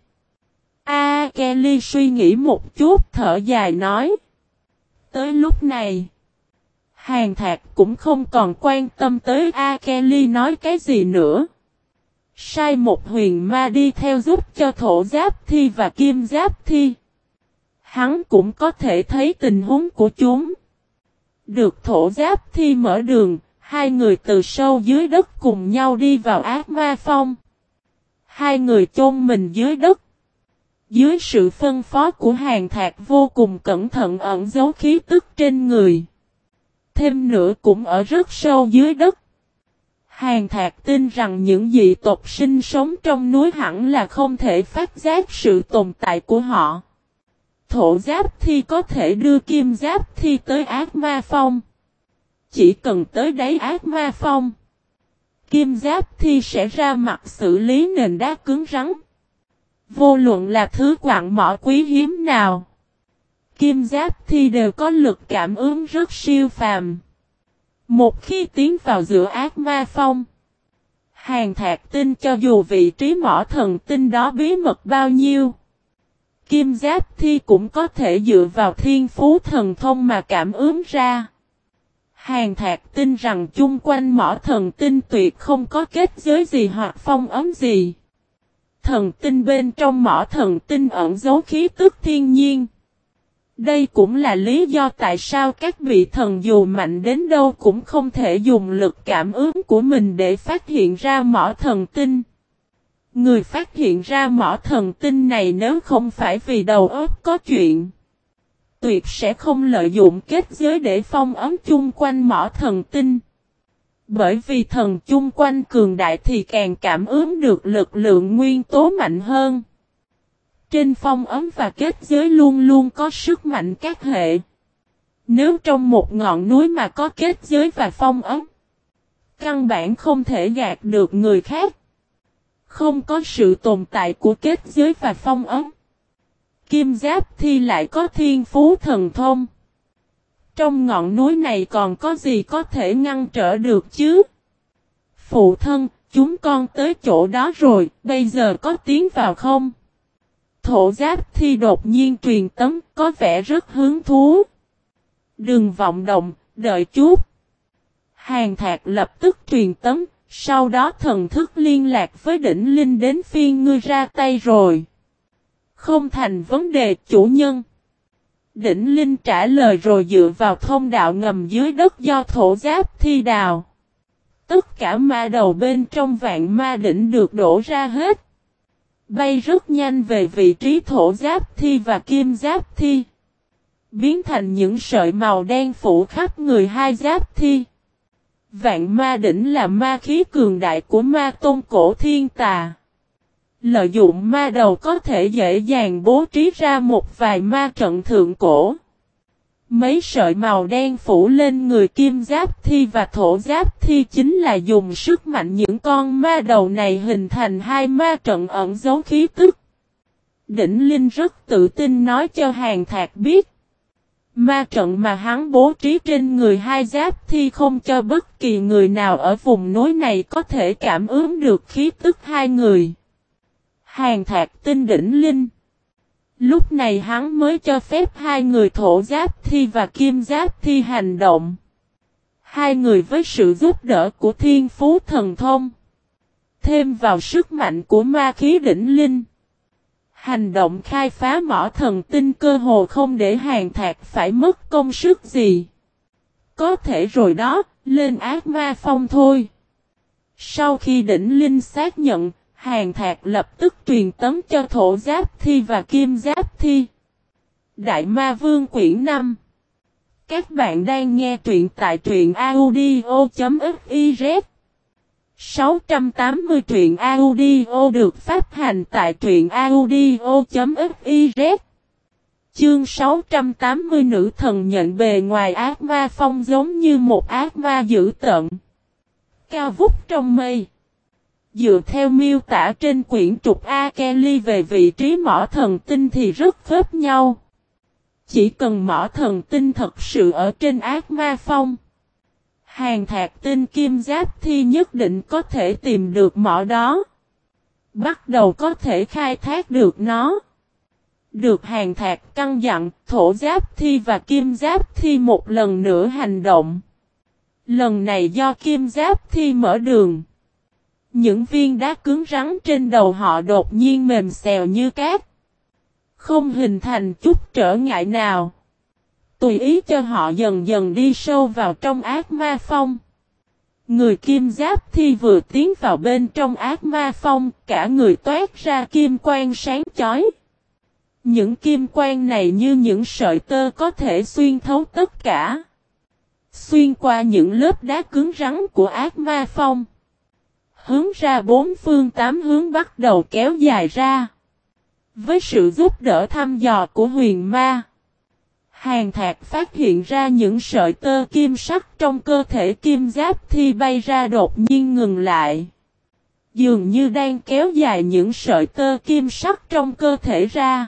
Speaker 1: Kelly suy nghĩ một chút thở dài nói. Tới lúc này, Hàn Thạc cũng không còn quan tâm tới Kelly nói cái gì nữa. Sai một huyền ma đi theo giúp cho Thổ Giáp Thi và Kim Giáp Thi. Hắn cũng có thể thấy tình huống của chúng. Được Thổ Giáp Thi mở đường, hai người từ sâu dưới đất cùng nhau đi vào ác ma phong. Hai người chôn mình dưới đất. Dưới sự phân phó của Hàn Thạc vô cùng cẩn thận ẩn giấu khí tức trên người. thêm nữa cũng ở rất sâu dưới đất. Hàn Thạc tin rằng những dị tộc sinh sống trong núi hẳn là không thể phát giác sự tồn tại của họ. Thổ Giáp Thi có thể đưa Kim Giáp Thi tới Ác Ma Phong. Chỉ cần tới đáy Ác Ma Phong, Kim Giáp Thi sẽ ra mặt xử lý nền đá cứng rắn. Vô luận là thứ quặng mỏ quý hiếm nào, Kim Giáp Thi đều có lực cảm ứng rất siêu phàm. Một khi tiến vào giữa Ác Ma Phong, Hàn Thạc tin cho dù vị trí mỏ thần tinh đó bí mật bao nhiêu, Kim Giáp Thi cũng có thể dựa vào thiên phú thần thông mà cảm ứng ra. Hàn Thạc tin rằng chung quanh mỏ thần tinh tuyệt không có kết giới gì hoặc phong ấn gì. Thần tinh bên trong mỏ thần tinh ẩn giấu khí tức thiên nhiên. Đây cũng là lý do tại sao các vị thần dù mạnh đến đâu cũng không thể dùng lực cảm ứng của mình để phát hiện ra mỏ thần tinh. Người phát hiện ra mỏ thần tinh này nếu không phải vì đầu óc có chuyện, tuyệt sẽ không lợi dụng kết giới để phong ấn chung quanh mỏ thần tinh. Bởi vì thần chung quanh cường đại thì càng cảm ứng được lực lượng nguyên tố mạnh hơn. Trên phong ấn và kết giới luôn luôn có sức mạnh các hệ. Nếu trong một ngọn núi mà có kết giới và phong ấn, căn bản không thể gạt được người khác. Không có sự tồn tại của kết giới và phong ấn, Kim Giáp Thi lại có thiên phú thần thông. Trong ngọn núi này còn có gì có thể ngăn trở được chứ? Phụ thân, chúng con tới chỗ đó rồi, bây giờ có tiến vào không? Thổ Giáp Thi đột nhiên truyền tấm, có vẻ rất hứng thú. Đừng vọng động, đợi chút. Hàn Thạc lập tức truyền tấm, sau đó thần thức liên lạc với đỉnh linh đến phiên ngươi ra tay rồi. Không thành vấn đề chủ nhân. Đỉnh linh trả lời rồi dựa vào thông đạo ngầm dưới đất do Thổ Giáp Thi đào. Tất cả ma đầu bên trong vạn ma đỉnh được đổ ra hết. Bay rất nhanh về vị trí Thổ Giáp Thi và Kim Giáp Thi. Biến thành những sợi màu đen phủ khắp người hai Giáp Thi. Vạn ma đỉnh là ma khí cường đại của ma tôn cổ thiên tà. Lợi dụng ma đầu có thể dễ dàng bố trí ra một vài ma trận thượng cổ. Mấy sợi màu đen phủ lên người Kim Giáp Thi và Thổ Giáp Thi chính là dùng sức mạnh những con ma đầu này hình thành hai ma trận ẩn giấu khí tức. Đỉnh Linh rất tự tin nói cho Hàn Thạc biết. Ma trận mà hắn bố trí trên người hai Giáp Thi không cho bất kỳ người nào ở vùng núi này có thể cảm ứng được khí tức hai người. Hàn Thạc tin Đỉnh Linh. Lúc này hắn mới cho phép hai người Thổ Giáp Thi và Kim Giáp Thi hành động. Hai người với sự giúp đỡ của thiên phú thần thông, thêm vào sức mạnh của ma khí Đỉnh Linh, hành động khai phá mỏ thần tinh cơ hồ không để Hàn Thạc phải mất công sức gì. Có thể rồi đó, lên Ác Ma Phong thôi. Sau khi Đỉnh Linh xác nhận, Hàn Thạc lập tức truyền tấm cho Thổ Giáp Thi và Kim Giáp Thi. Đại Ma Vương quyển 5. Các bạn đang nghe truyện tại truyện audio.fiz. 680 truyện audio được phát hành tại truyện audio.fiz. Chương 680 nữ thần nhận bề ngoài ác ma phong giống như một ác ma dữ tợn, cao vút trong mây. Dựa theo miêu tả trên quyển trục A Kelly về vị trí mỏ thần tinh thì rất khớp nhau. Chỉ cần mỏ thần tinh thật sự ở trên ác ma phong, Hàn Thạc tin Kim Giáp Thi nhất định có thể tìm được mỏ đó. Bắt đầu có thể khai thác được nó. Được Hàn Thạc căn dặn, Thổ Giáp Thi và Kim Giáp Thi một lần nữa hành động. Lần này do Kim Giáp Thi mở đường. Những viên đá cứng rắn trên đầu họ đột nhiên mềm xèo như cát. Không hình thành chút trở ngại nào. Tùy ý cho họ dần dần đi sâu vào trong ác ma phong. Người Kim Giáp Thi vừa tiến vào bên trong ác ma phong, cả người toát ra kim quang sáng chói. Những kim quang này như những sợi tơ có thể xuyên thấu tất cả. xuyên qua những lớp đá cứng rắn của ác ma phong. Hướng ra bốn phương tám hướng bắt đầu kéo dài ra. Với sự giúp đỡ thăm dò của huyền ma, Hàn Thạc phát hiện ra những sợi tơ kim sắc trong cơ thể kim giáp thi bay ra đột nhiên ngừng lại. Dường như đang kéo dài những sợi tơ kim sắc trong cơ thể ra.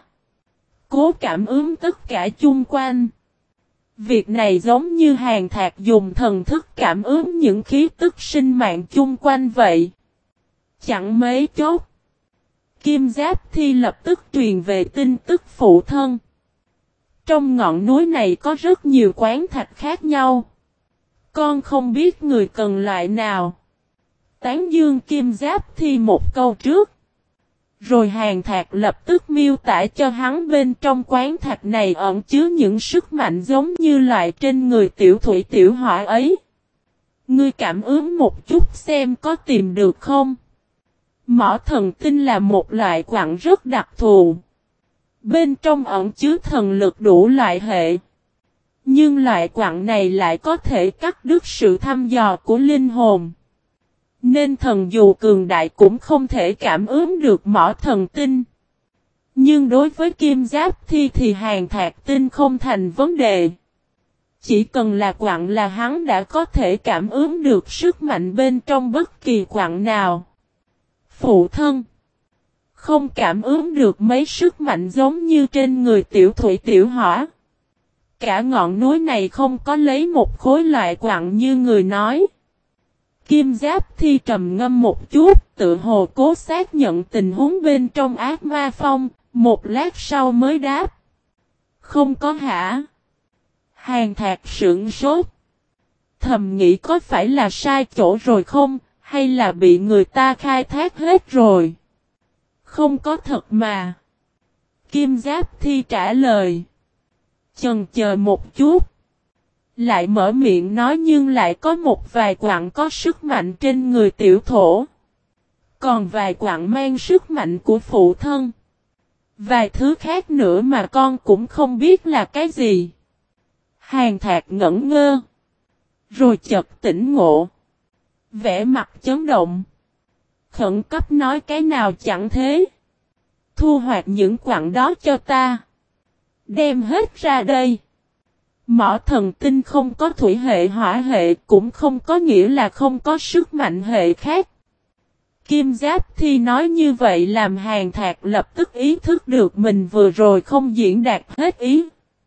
Speaker 1: Cố cảm ứng tất cả chung quanh. Việc này giống như Hàn Thạc dùng thần thức cảm ứng những khí tức sinh mạng chung quanh vậy. Chẳng mấy chốc, kim giáp thi lập tức truyền về tin tức phụ thân. Trong ngọn núi này có rất nhiều quán thạch khác nhau. Con không biết người cần loại nào. Tán dương kim giáp thi một câu trước. Rồi Hàn Thạc lập tức miêu tả cho hắn bên trong quán thạch này ẩn chứa những sức mạnh giống như loại trên người tiểu thủy tiểu hỏa ấy. Ngươi cảm ứng một chút xem có tìm được không? Mỏ thần tinh là một loại quặng rất đặc thù. Bên trong ẩn chứa thần lực đủ loại hệ. Nhưng loại quặng này lại có thể cắt đứt sự thăm dò của linh hồn. Nên thần dù cường đại cũng không thể cảm ứng được mỏ thần tinh. Nhưng đối với kim giáp thi thì Hàn Thạc tinh không thành vấn đề. Chỉ cần là quặng là hắn đã có thể cảm ứng được sức mạnh bên trong bất kỳ quặng nào. Phụ thân không cảm ứng được mấy sức mạnh giống như trên người tiểu thủy tiểu hỏa. Cả ngọn núi này không có lấy một khối loại quặng như người nói. Kim giáp thi trầm ngâm một chút, tự hồ cố xác nhận tình huống bên trong ác ma phong, một lát sau mới đáp. Không có hả? Hàn Thạc sửng sốt. Thầm nghĩ có phải là sai chỗ rồi không, hay là bị người ta khai thác hết rồi? Không có thật mà. Kim giáp thi trả lời. Chần chờ một chút. Lại mở miệng nói nhưng lại có một vài quặng có sức mạnh trên người tiểu thổ. Còn vài quặng mang sức mạnh của phụ thân. Vài thứ khác nữa mà con cũng không biết là cái gì. Hàn Thạc ngẩn ngơ. Rồi chợt tỉnh ngộ. Vẻ mặt chấn động. Khẩn cấp nói cái nào chẳng thế. Thu hoạch những quặng đó cho ta. Đem hết ra đây. Mỏ thần tinh không có thủy hệ hỏa hệ cũng không có nghĩa là không có sức mạnh hệ khác. Kim giáp thi nói như vậy làm Hàn Thạc lập tức ý thức được mình vừa rồi không diễn đạt hết ý.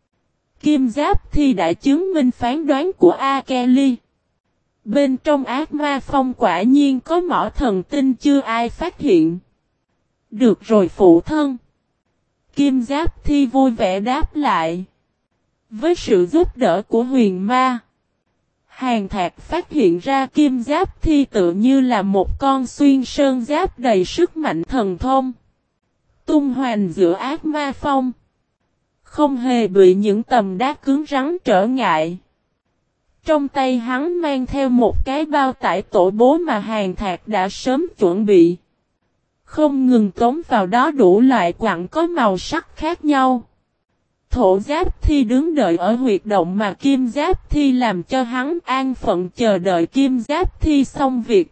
Speaker 1: Kim giáp thi đã chứng minh phán đoán của A Kelly. Bên trong ác ma phong quả nhiên có mỏ thần tinh chưa ai phát hiện. Được rồi phụ thân. Kim giáp thi vui vẻ đáp lại. Với sự giúp đỡ của huyền ma, Hàn Thạc phát hiện ra kim giáp thi tự như là một con xuyên sơn giáp đầy sức mạnh thần thông. Tung hoành giữa ác ma phong. Không hề bị những tầm đá cứng rắn trở ngại. Trong tay hắn mang theo một cái bao tải tổ bố mà Hàn Thạc đã sớm chuẩn bị. Không ngừng tống vào đó đủ loại quặng có màu sắc khác nhau. Thổ giáp thi đứng đợi ở huyệt động mà kim giáp thi làm cho hắn an phận chờ đợi kim giáp thi xong việc.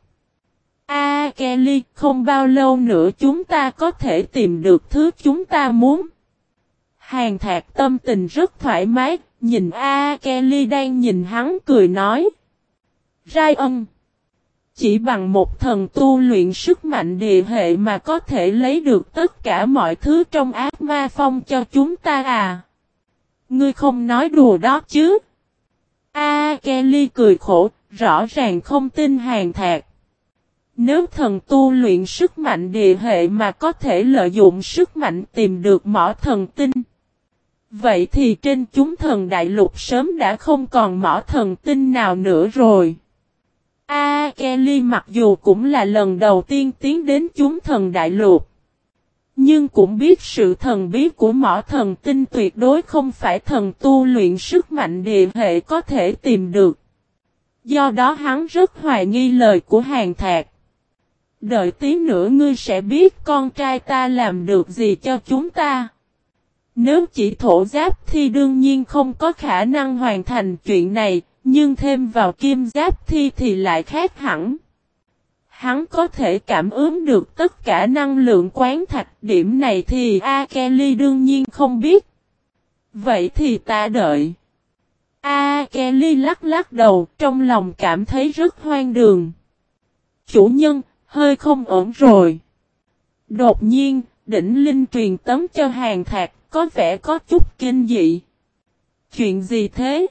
Speaker 1: Kelly, không bao lâu nữa chúng ta có thể tìm được thứ chúng ta muốn. Hàn Thạc tâm tình rất thoải mái, nhìn Kelly đang nhìn hắn cười nói. Ryan, chỉ bằng một thần tu luyện sức mạnh địa hệ mà có thể lấy được tất cả mọi thứ trong ác ma phong cho chúng ta à? Ngươi không nói đùa đó chứ? Kelly cười khổ, rõ ràng không tin Hàn Thạc. Nếu thần tu luyện sức mạnh địa hệ mà có thể lợi dụng sức mạnh tìm được mỏ thần tinh. Vậy thì trên chúng thần đại lục sớm đã không còn mỏ thần tinh nào nữa rồi. Kelly mặc dù cũng là lần đầu tiên tiến đến chúng thần đại lục. Nhưng cũng biết sự thần bí của mỏ thần tinh tuyệt đối không phải thần tu luyện sức mạnh địa hệ có thể tìm được. Do đó hắn rất hoài nghi lời của Hàn Thạc. Đợi tí nữa ngươi sẽ biết con trai ta làm được gì cho chúng ta. Nếu chỉ thổ giáp thì đương nhiên không có khả năng hoàn thành chuyện này, Nhưng thêm vào kim giáp thi thì lại khác hẳn. Hắn có thể cảm ứng được tất cả năng lượng quán thạch, điểm này thì A Kelly đương nhiên không biết. Vậy thì ta đợi. A Kelly lắc lắc đầu, trong lòng cảm thấy rất hoang đường. Chủ nhân, hơi không ổn rồi. Đột nhiên, Đỉnh Linh truyền tấm cho Hàn Thạc, có vẻ có chút kinh dị. Chuyện gì thế?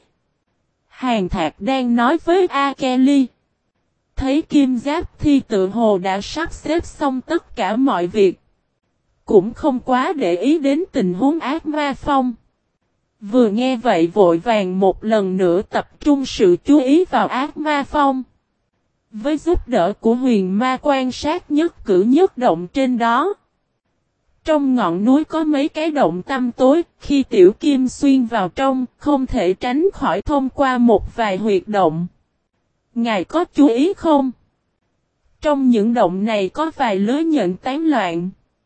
Speaker 1: Hàn Thạc đang nói với A Kelly. Thấy kim giáp thi tự hồ đã sắp xếp xong tất cả mọi việc. Cũng không quá để ý đến tình huống ác ma phong. Vừa nghe vậy vội vàng một lần nữa tập trung sự chú ý vào ác ma phong. Với giúp đỡ của huyền ma quan sát nhất cử nhất động trên đó. Trong ngọn núi có mấy cái động tăm tối, khi tiểu kim xuyên vào trong, không thể tránh khỏi thông qua một vài huyệt động. Ngài có chú ý không? Trong những động này có vài lưới nhện tán loạn.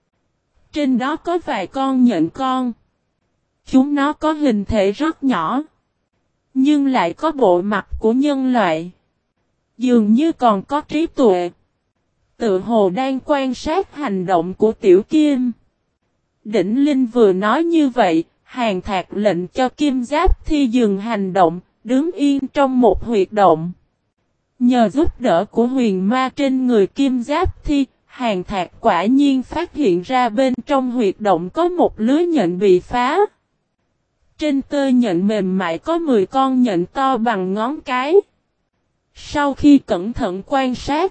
Speaker 1: Trên đó có vài con nhện con. Chúng nó có hình thể rất nhỏ. Nhưng lại có bộ mặt của nhân loại. Dường như còn có trí tuệ. Tự hồ đang quan sát hành động của tiểu kim. Đỉnh Linh vừa nói như vậy, Hàn Thạc lệnh cho kim giáp thi dừng hành động, đứng yên trong một huyệt động. Nhờ giúp đỡ của huyền ma trên người kim giáp thi, Hàn Thạc quả nhiên phát hiện ra bên trong huyệt động có một lưới nhện bị phá. Trên tơ nhện mềm mại có 10 con nhện to bằng ngón cái. Sau khi cẩn thận quan sát,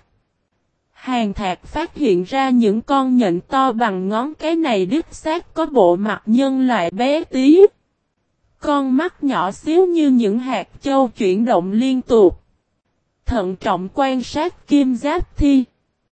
Speaker 1: Hàn Thạc phát hiện ra những con nhện to bằng ngón cái này đích xác có bộ mặt nhân loại bé tí. Con mắt nhỏ xíu như những hạt châu chuyển động liên tục. Thận trọng quan sát kim giáp thi.